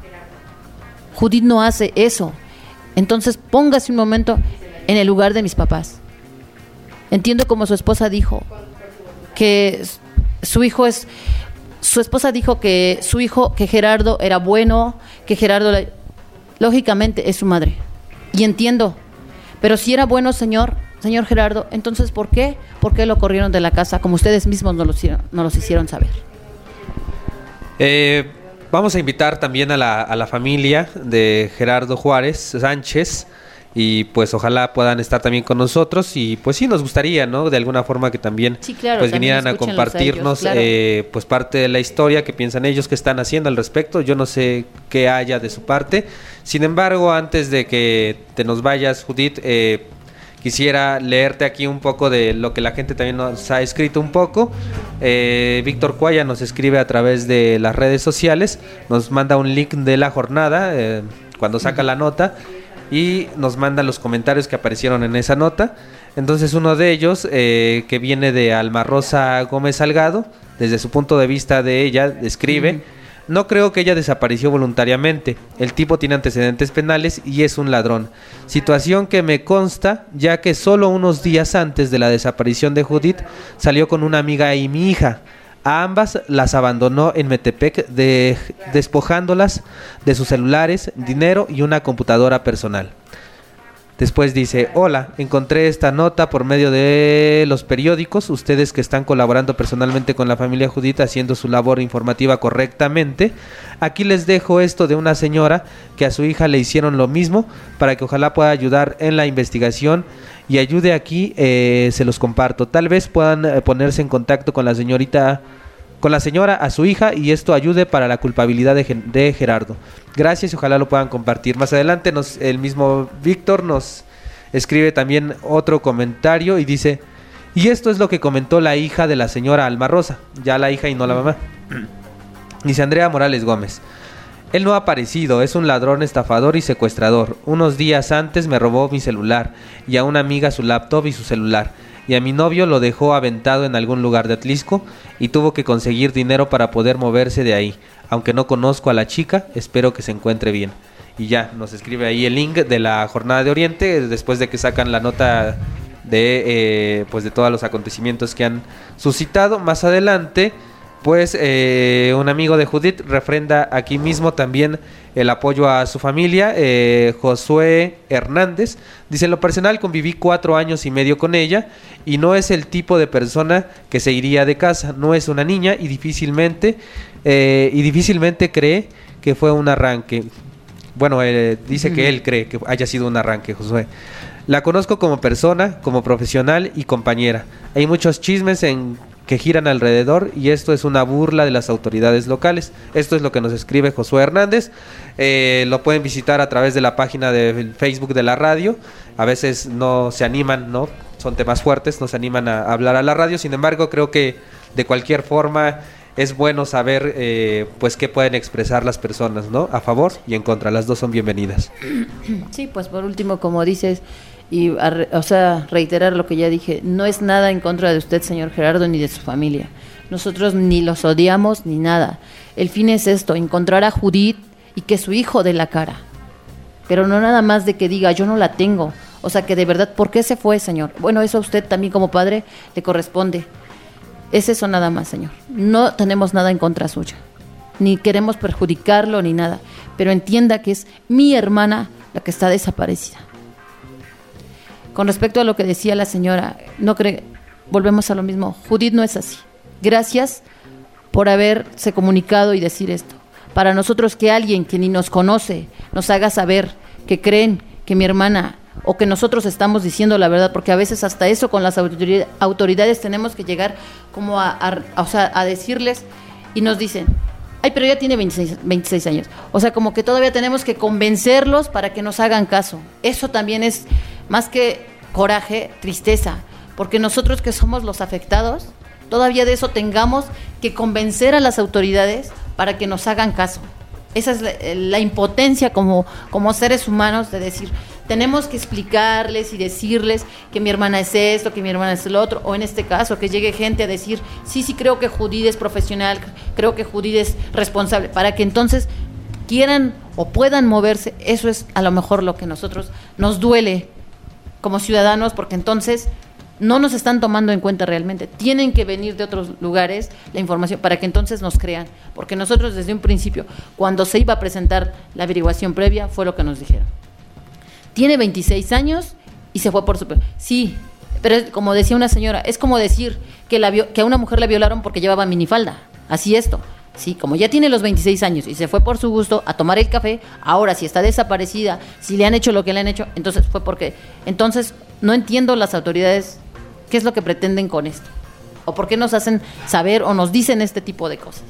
Speaker 5: Judith no hace eso. Entonces, póngase un momento en el lugar de mis papás. Entiendo como su esposa dijo que su hijo es... Su esposa dijo que su hijo, que Gerardo era bueno, que Gerardo, lógicamente, es su madre. Y entiendo. Pero si era bueno, señor... Señor Gerardo, entonces, ¿por qué? ¿Por qué lo corrieron de la casa? Como ustedes mismos nos lo hicieron, nos los hicieron saber.
Speaker 4: Eh, vamos a invitar también a la, a la familia de Gerardo Juárez Sánchez, y pues ojalá puedan estar también con nosotros, y pues sí nos gustaría, ¿no? De alguna forma que también,
Speaker 5: sí, claro,
Speaker 4: pues
Speaker 5: también
Speaker 4: vinieran a compartirnos a ellos, claro. eh, pues parte de la historia que piensan ellos, que están haciendo al respecto. Yo no sé qué haya de su parte. Sin embargo, antes de que te nos vayas, Judith, eh, quisiera leerte aquí un poco de lo que la gente también nos ha escrito un poco. Eh, Víctor Cuaya nos escribe a través de las redes sociales, nos manda un link de la jornada eh, cuando saca la nota, y nos manda los comentarios que aparecieron en esa nota. Entonces, uno de ellos, eh, que viene de Alma Rosa Gómez Salgado, desde su punto de vista de ella, escribe: uh-huh. No creo que ella desapareció voluntariamente. El tipo tiene antecedentes penales y es un ladrón. Situación que me consta, ya que solo unos días antes de la desaparición de Judith salió con una amiga y mi hija. A ambas las abandonó en Metepec, de, despojándolas de sus celulares, dinero y una computadora personal. Después dice: hola, encontré esta nota por medio de los periódicos. Ustedes que están colaborando personalmente con la familia Judith, haciendo su labor informativa correctamente. Aquí les dejo esto de una señora que a su hija le hicieron lo mismo, para que ojalá pueda ayudar en la investigación y ayude aquí. Eh, se los comparto. Tal vez puedan eh, ponerse en contacto con la señorita, con la señora a su hija, y esto ayude para la culpabilidad de, de Gerardo. Gracias y ojalá lo puedan compartir. Más adelante nos, el mismo Víctor nos escribe también otro comentario y dice: y esto es lo que comentó la hija de la señora Alma Rosa, ya la hija y no la mamá. Dice Andrea Morales Gómez: él no ha aparecido, es un ladrón, estafador y secuestrador. Unos días antes me robó mi celular, y a una amiga su laptop y su celular, y a mi novio lo dejó aventado en algún lugar de Atlisco, y tuvo que conseguir dinero para poder moverse de ahí. Aunque no conozco a la chica, espero que se encuentre bien. Y ya nos escribe ahí el link de la Jornada de Oriente, después de que sacan la nota de eh, pues de todos los acontecimientos que han suscitado. Más adelante pues eh, un amigo de Judith refrenda aquí mismo también el apoyo a su familia. eh, Josué Hernández dice: en lo personal conviví cuatro años y medio con ella y no es el tipo de persona que se iría de casa. No es una niña y difícilmente eh, y difícilmente cree que fue un arranque. Bueno, eh, dice que él cree que haya sido un arranque, Josué. La conozco como persona, como profesional y compañera. Hay muchos chismes en que giran alrededor y esto es una burla de las autoridades locales. Esto es lo que nos escribe Josué Hernández. Eh, lo pueden visitar a través de la página de Facebook de la radio. A veces no se animan, ¿no? Son temas fuertes, no se animan a hablar a la radio. Sin embargo, creo que de cualquier forma es bueno saber eh, pues qué pueden expresar las personas, ¿no? A favor y en contra, las dos son bienvenidas.
Speaker 5: Sí, pues por último, como dices, y a re, o sea, reiterar lo que ya dije, no es nada en contra de usted, señor Gerardo, ni de su familia. Nosotros ni los odiamos ni nada. El fin es esto, encontrar a Judith y que su hijo dé la cara. Pero no nada más de que diga, yo no la tengo. O sea, que de verdad, ¿por qué se fue, señor? Bueno, eso a usted también como padre le corresponde. Es eso nada más, señor. No tenemos nada en contra suya. Ni queremos perjudicarlo ni nada. Pero entienda que es mi hermana la que está desaparecida. Con respecto a lo que decía la señora, no cree, volvemos a lo mismo. Judith no es así. Gracias por haberse comunicado y decir esto. Para nosotros que alguien que ni nos conoce nos haga saber que creen que mi hermana o que nosotros estamos diciendo la verdad, porque a veces hasta eso con las autoridades tenemos que llegar como a, a, a, o sea, a decirles y nos dicen, ay, pero ya tiene veintiséis, veintiséis años. O sea, como que todavía tenemos que convencerlos para que nos hagan caso. Eso también es más que coraje, tristeza, porque nosotros que somos los afectados, todavía de eso tengamos que convencer a las autoridades para que nos hagan caso. Esa es la, la impotencia como, como seres humanos de decir, tenemos que explicarles y decirles que mi hermana es esto, que mi hermana es lo otro, o en este caso que llegue gente a decir, sí, sí creo que Judith es profesional, creo que Judith es responsable, para que entonces quieran o puedan moverse. Eso es a lo mejor lo que nosotros nos duele como ciudadanos, porque entonces no nos están tomando en cuenta realmente. Tienen que venir de otros lugares la información para que entonces nos crean, porque nosotros desde un principio, cuando se iba a presentar la averiguación previa, fue lo que nos dijeron. Tiene veintiséis años y se fue por su... Sí, pero es, como decía una señora, es como decir que, la, que a una mujer la violaron porque llevaba minifalda. Así esto. Sí, como ya tiene los veintiséis años y se fue por su gusto a tomar el café, ahora si está desaparecida, si le han hecho lo que le han hecho, entonces fue porque... Entonces, no entiendo las autoridades qué es lo que pretenden con esto. O por qué nos hacen saber o nos dicen este tipo de cosas.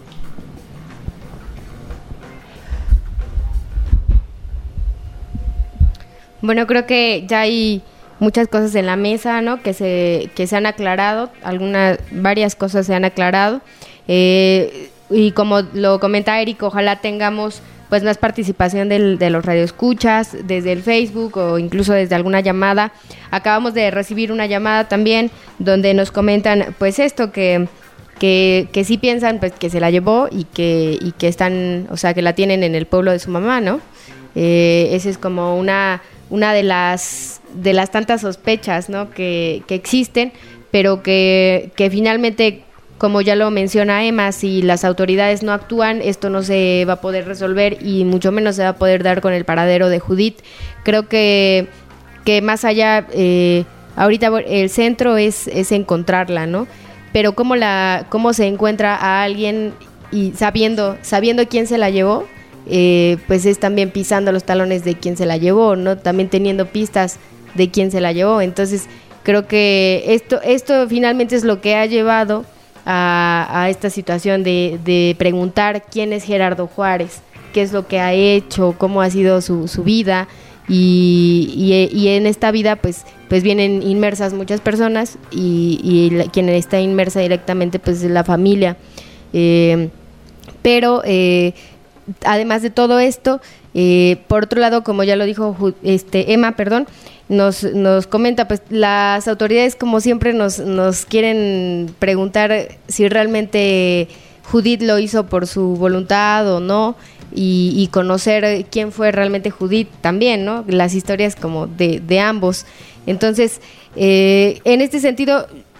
Speaker 3: Bueno, creo que ya hay muchas cosas en la mesa, ¿no? Que se que se han aclarado, algunas, varias cosas se han aclarado. Eh, y como lo comenta Eric, ojalá tengamos pues más participación del, de los radioescuchas desde el Facebook o incluso desde alguna llamada. Acabamos de recibir una llamada también donde nos comentan pues esto, que que, que sí piensan pues que se la llevó y que y que están, o sea, que la tienen en el pueblo de su mamá, ¿no? Eh, esa es como una una de las de las tantas sospechas, ¿no? que, que existen, pero que, que finalmente, como ya lo menciona Emma, si las autoridades no actúan, esto no se va a poder resolver y mucho menos se va a poder dar con el paradero de Judith. Creo que, que más allá, eh, ahorita el centro es, es encontrarla, ¿no? Pero cómo la cómo se encuentra a alguien y sabiendo sabiendo quién se la llevó, eh, pues es también pisando los talones de quién se la llevó, ¿no? También teniendo pistas de quién se la llevó. Entonces creo que esto esto finalmente es lo que ha llevado a, a esta situación de, de preguntar quién es Gerardo Juárez, qué es lo que ha hecho, cómo ha sido su, su vida. Y, y, y en esta vida pues pues vienen inmersas muchas personas y, y la, quien está inmersa directamente pues es la familia, eh, pero eh, además de todo esto, eh, por otro lado, como ya lo dijo este Emma, perdón, nos nos comenta, pues las autoridades como siempre nos nos quieren preguntar si realmente Judith lo hizo por su voluntad o no. Y, y conocer quién fue realmente Judith también, ¿no? Las historias como de, de ambos. Entonces, eh, en este sentido,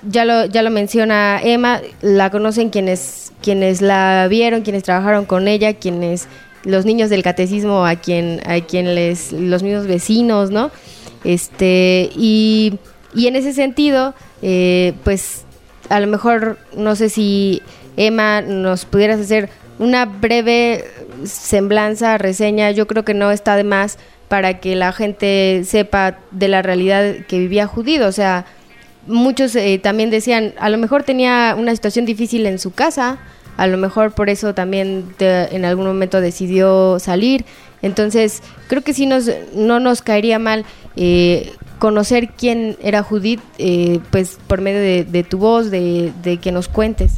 Speaker 3: ya lo ya lo menciona Emma, la conocen quienes quienes la vieron, quienes trabajaron con ella, quienes los niños del catecismo, a quien a quien les los mismos vecinos, ¿no? Este y y en ese sentido, eh, pues a lo mejor no sé si Emma nos pudieras hacer una breve semblanza, reseña. Yo creo que no está de más para que la gente sepa de la realidad que vivía Judith. O sea, muchos eh, también decían, a lo mejor tenía una situación difícil en su casa, a lo mejor por eso también te, en algún momento decidió salir. Entonces, creo que sí nos, no nos caería mal eh, conocer quién era Judith, eh, pues por medio de, de tu voz, de, de que nos cuentes.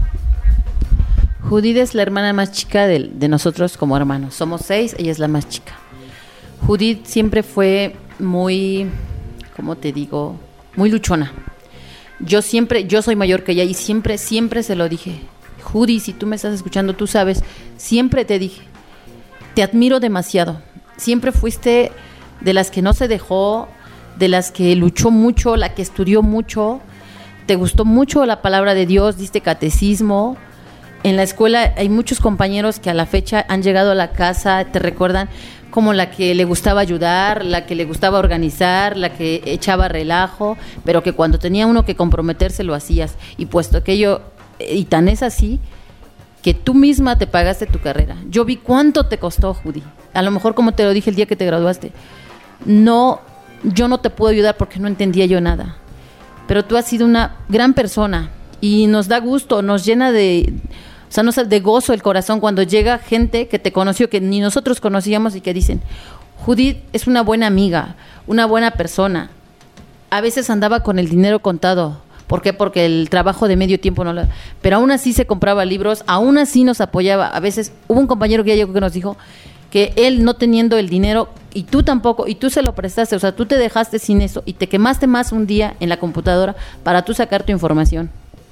Speaker 5: Judith es la hermana más chica de, de nosotros como hermanos. Somos seis, ella es la más chica. Judith siempre fue muy, ¿cómo te digo? Muy luchona. Yo siempre, yo soy mayor que ella y siempre, siempre se lo dije. Judith, si tú me estás escuchando, tú sabes, siempre te dije, te admiro demasiado. Siempre fuiste de las que no se dejó, de las que luchó mucho, la que estudió mucho, te gustó mucho la palabra de Dios, diste catecismo. En la escuela hay muchos compañeros que a la fecha han llegado a la casa, te recuerdan como la que le gustaba ayudar, la que le gustaba organizar, la que echaba relajo, pero que cuando tenía uno que comprometerse lo hacías. Y puesto que yo, y tan es así, que tú misma te pagaste tu carrera. Yo vi cuánto te costó, Judy. A lo mejor, como te lo dije el día que te graduaste, no, yo no te puedo ayudar porque no entendía yo nada. Pero tú has sido una gran persona y nos da gusto, nos llena de, o sea, nos de gozo el corazón cuando llega gente que te conoció, que ni nosotros conocíamos y que dicen, Judith es una buena amiga, una buena persona. A veces andaba con el dinero contado. ¿Por qué? Porque el trabajo de medio tiempo no lo... Pero aún así se compraba libros, aún así nos apoyaba. A veces hubo un compañero que ya llegó que nos dijo que él no teniendo el dinero, y tú tampoco, y tú se lo prestaste, o sea, tú te dejaste sin eso y te quemaste más un día en la computadora para tú sacar tu información.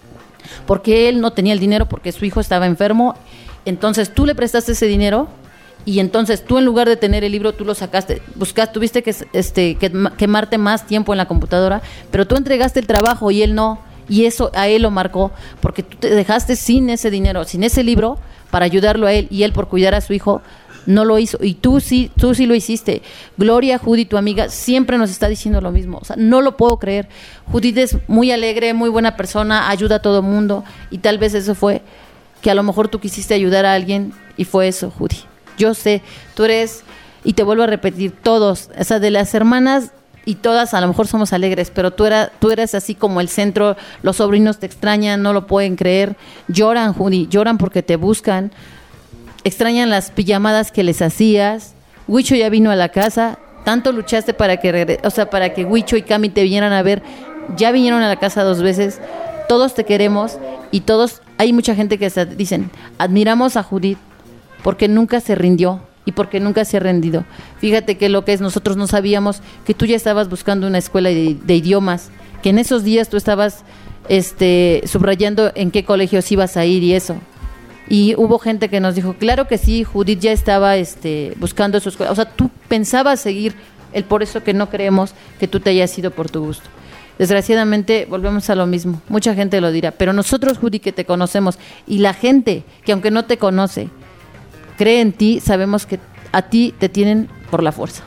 Speaker 5: Porque él no tenía el dinero porque su hijo estaba enfermo, entonces tú le prestaste ese dinero y entonces tú en lugar de tener el libro tú lo sacaste, buscaste, tuviste que este, quemarte más tiempo en la computadora, pero tú entregaste el trabajo y él no, y eso a él lo marcó porque tú te dejaste sin ese dinero, sin ese libro para ayudarlo a él, y él por cuidar a su hijo no lo hizo, y tú sí, tú sí lo hiciste. Gloria, Judy, tu amiga, siempre nos está diciendo lo mismo, o sea, no lo puedo creer. Judith es muy alegre, muy buena persona, ayuda a todo mundo, y tal vez eso fue, que a lo mejor tú quisiste ayudar a alguien, y fue eso, Judy. Yo sé, tú eres, y te vuelvo a repetir, todos, o sea, de las hermanas, y todas a lo mejor somos alegres, pero tú, era, tú eres así como el centro, los sobrinos te extrañan, no lo pueden creer, lloran, Judy, lloran porque te buscan, extrañan las pijamadas que les hacías. Huicho ya vino a la casa, tanto luchaste para que regre- o sea, para que Huicho y Cami te vinieran a ver, ya vinieron a la casa dos veces, todos te queremos, y todos, hay mucha gente que hasta dicen, admiramos a Judith, porque nunca se rindió, y porque nunca se ha rendido. Fíjate que lo que es, nosotros no sabíamos que tú ya estabas buscando una escuela de, de idiomas, que en esos días tú estabas este, subrayando en qué colegios ibas a ir y eso. Y hubo gente que nos dijo, claro que sí, Judith ya estaba este, buscando su escuela. O sea, tú pensabas seguir, el por eso que no creemos que tú te hayas ido por tu gusto. Desgraciadamente, volvemos a lo mismo. Mucha gente lo dirá, pero nosotros, Judith, que te conocemos, y la gente que aunque no te conoce, cree en ti, sabemos que a ti te tienen por la fuerza.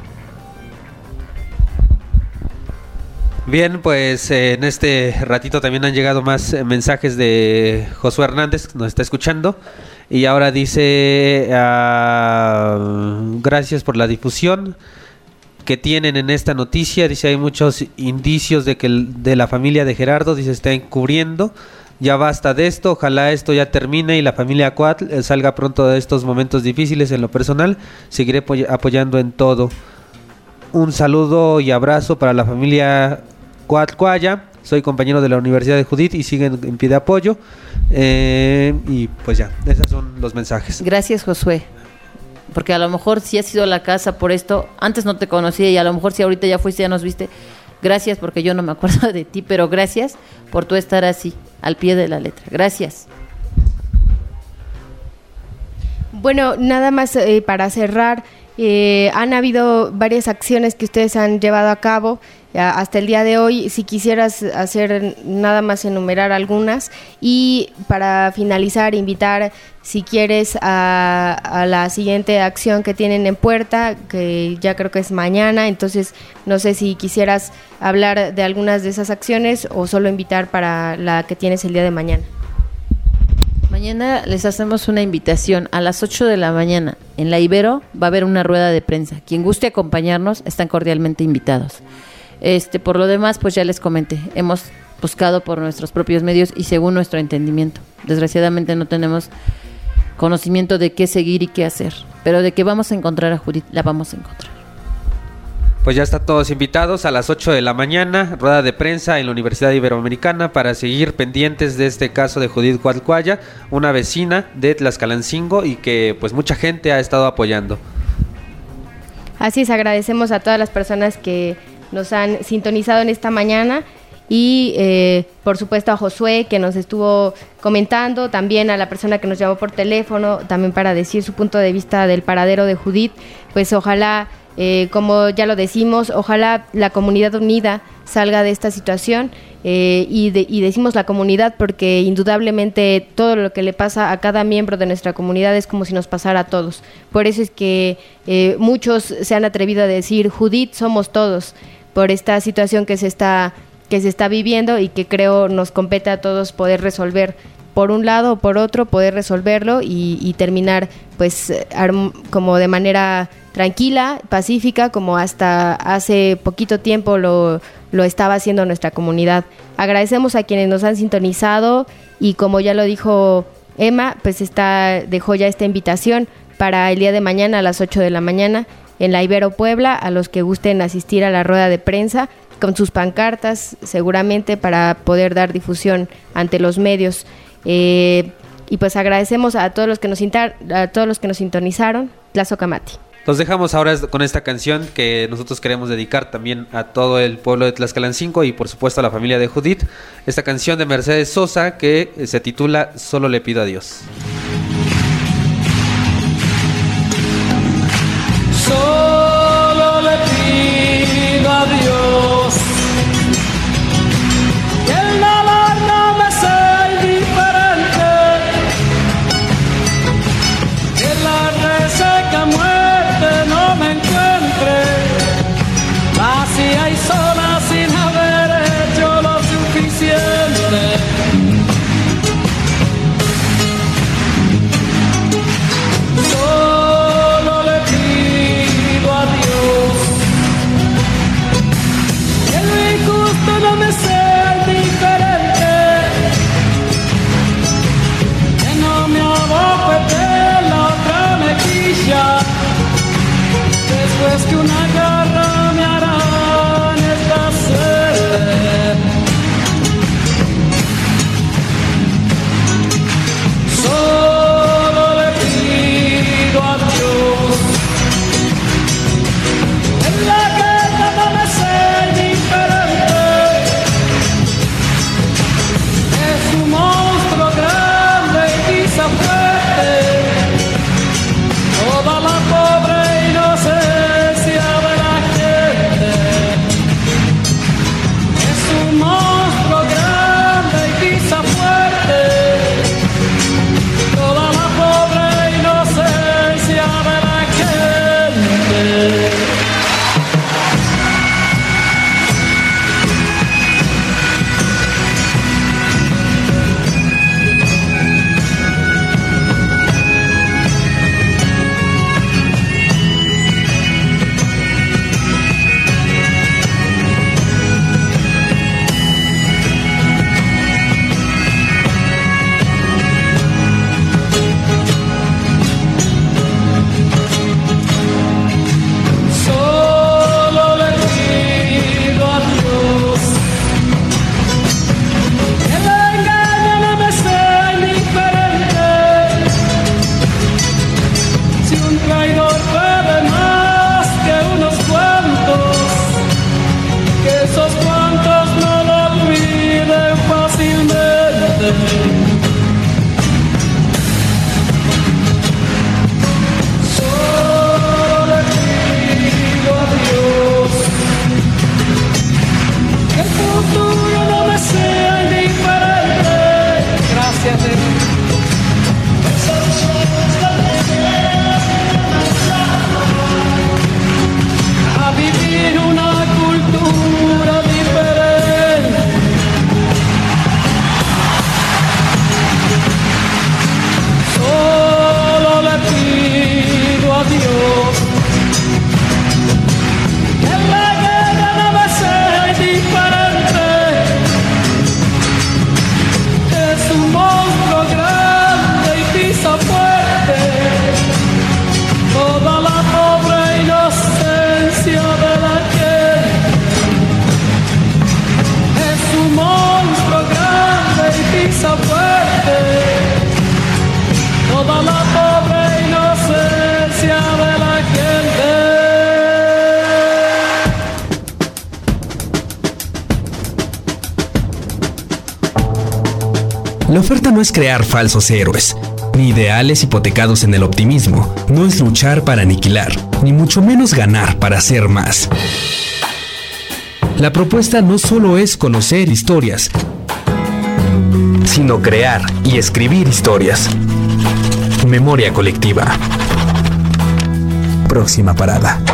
Speaker 4: Bien, pues eh, en este ratito también han llegado más eh, mensajes de Josué Hernández, que nos está escuchando, y ahora dice, uh, gracias por la difusión que tienen en esta noticia. Dice, hay muchos indicios de que el, de la familia de Gerardo, dice, está encubriendo. Ya basta de esto, ojalá esto ya termine y la familia Coatl eh, salga pronto de estos momentos difíciles. En lo personal, seguiré apoy- apoyando en todo. Un saludo y abrazo para la familia Coatl Cuaya. Soy compañero de la Universidad de Judith y siguen en pie de apoyo. Eh, y pues ya, esos son los mensajes.
Speaker 5: Gracias, Josué. Porque a lo mejor si has ido a la casa por esto, antes no te conocía, y a lo mejor si ahorita ya fuiste, ya nos viste. Gracias, porque yo no me acuerdo de ti, pero gracias por tú estar así, al pie de la letra. Gracias.
Speaker 3: Bueno, nada más eh, para cerrar, eh, han habido varias acciones que ustedes han llevado a cabo. hasta el día de hoy, si quisieras hacer nada más enumerar algunas y para finalizar invitar si quieres a, a la siguiente acción que tienen en puerta, que ya creo que es mañana, entonces no sé si quisieras hablar de algunas de esas acciones o solo invitar para la que tienes el día de mañana.
Speaker 5: Mañana les hacemos una invitación a las ocho de la mañana. En la Ibero va a haber una rueda de prensa. Quien guste acompañarnos están cordialmente invitados. Este, por lo demás, pues ya les comenté, hemos buscado por nuestros propios medios y según nuestro entendimiento. Desgraciadamente no tenemos conocimiento de qué seguir y qué hacer, pero de que vamos a encontrar a Judith, la vamos a encontrar.
Speaker 4: Pues ya están todos invitados a las ocho de la mañana, rueda de prensa en la Universidad Iberoamericana para seguir pendientes de este caso de Judith Cualcuaya, una vecina de Tlaxcalancingo y que pues mucha gente ha estado apoyando.
Speaker 3: Así es, agradecemos a todas las personas que nos han sintonizado en esta mañana y eh, por supuesto a Josué que nos estuvo comentando, también a la persona que nos llamó por teléfono, también para decir su punto de vista del paradero de Judith. Pues ojalá, eh, como ya lo decimos, ojalá la comunidad unida salga de esta situación eh, y, de, y decimos la comunidad porque indudablemente todo lo que le pasa a cada miembro de nuestra comunidad es como si nos pasara a todos. Por eso es que eh, muchos se han atrevido a decir Judith somos todos, por esta situación que se está que se está viviendo y que creo nos compete a todos poder resolver por un lado o por otro, poder resolverlo y, y terminar pues arm, como de manera tranquila, pacífica, como hasta hace poquito tiempo lo, lo estaba haciendo nuestra comunidad. Agradecemos a quienes nos han sintonizado y como ya lo dijo Emma, pues está dejó ya esta invitación para el día de mañana a las ocho de la mañana en la Ibero Puebla, a los que gusten asistir a la rueda de prensa con sus pancartas seguramente para poder dar difusión ante los medios. Eh, y pues agradecemos a todos los que nos intar, a todos los que nos sintonizaron. Tlazocamati.
Speaker 4: Los dejamos ahora con esta canción que nosotros queremos dedicar también a todo el pueblo de Tlaxcalancingo y por supuesto a la familia de Judith. Esta canción de Mercedes Sosa que se titula Solo le pido a Dios.
Speaker 6: Solo le pido a Dios que el dolor no me sea indiferente, que la reseca muerte no me encuentre vacía y sola sin haber hecho lo suficiente.
Speaker 1: La oferta no es crear falsos héroes, ni ideales hipotecados en el optimismo. No es luchar para aniquilar, ni mucho menos ganar para ser más. La propuesta no solo es conocer historias,
Speaker 2: sino crear y escribir historias. Memoria colectiva.
Speaker 1: Próxima parada.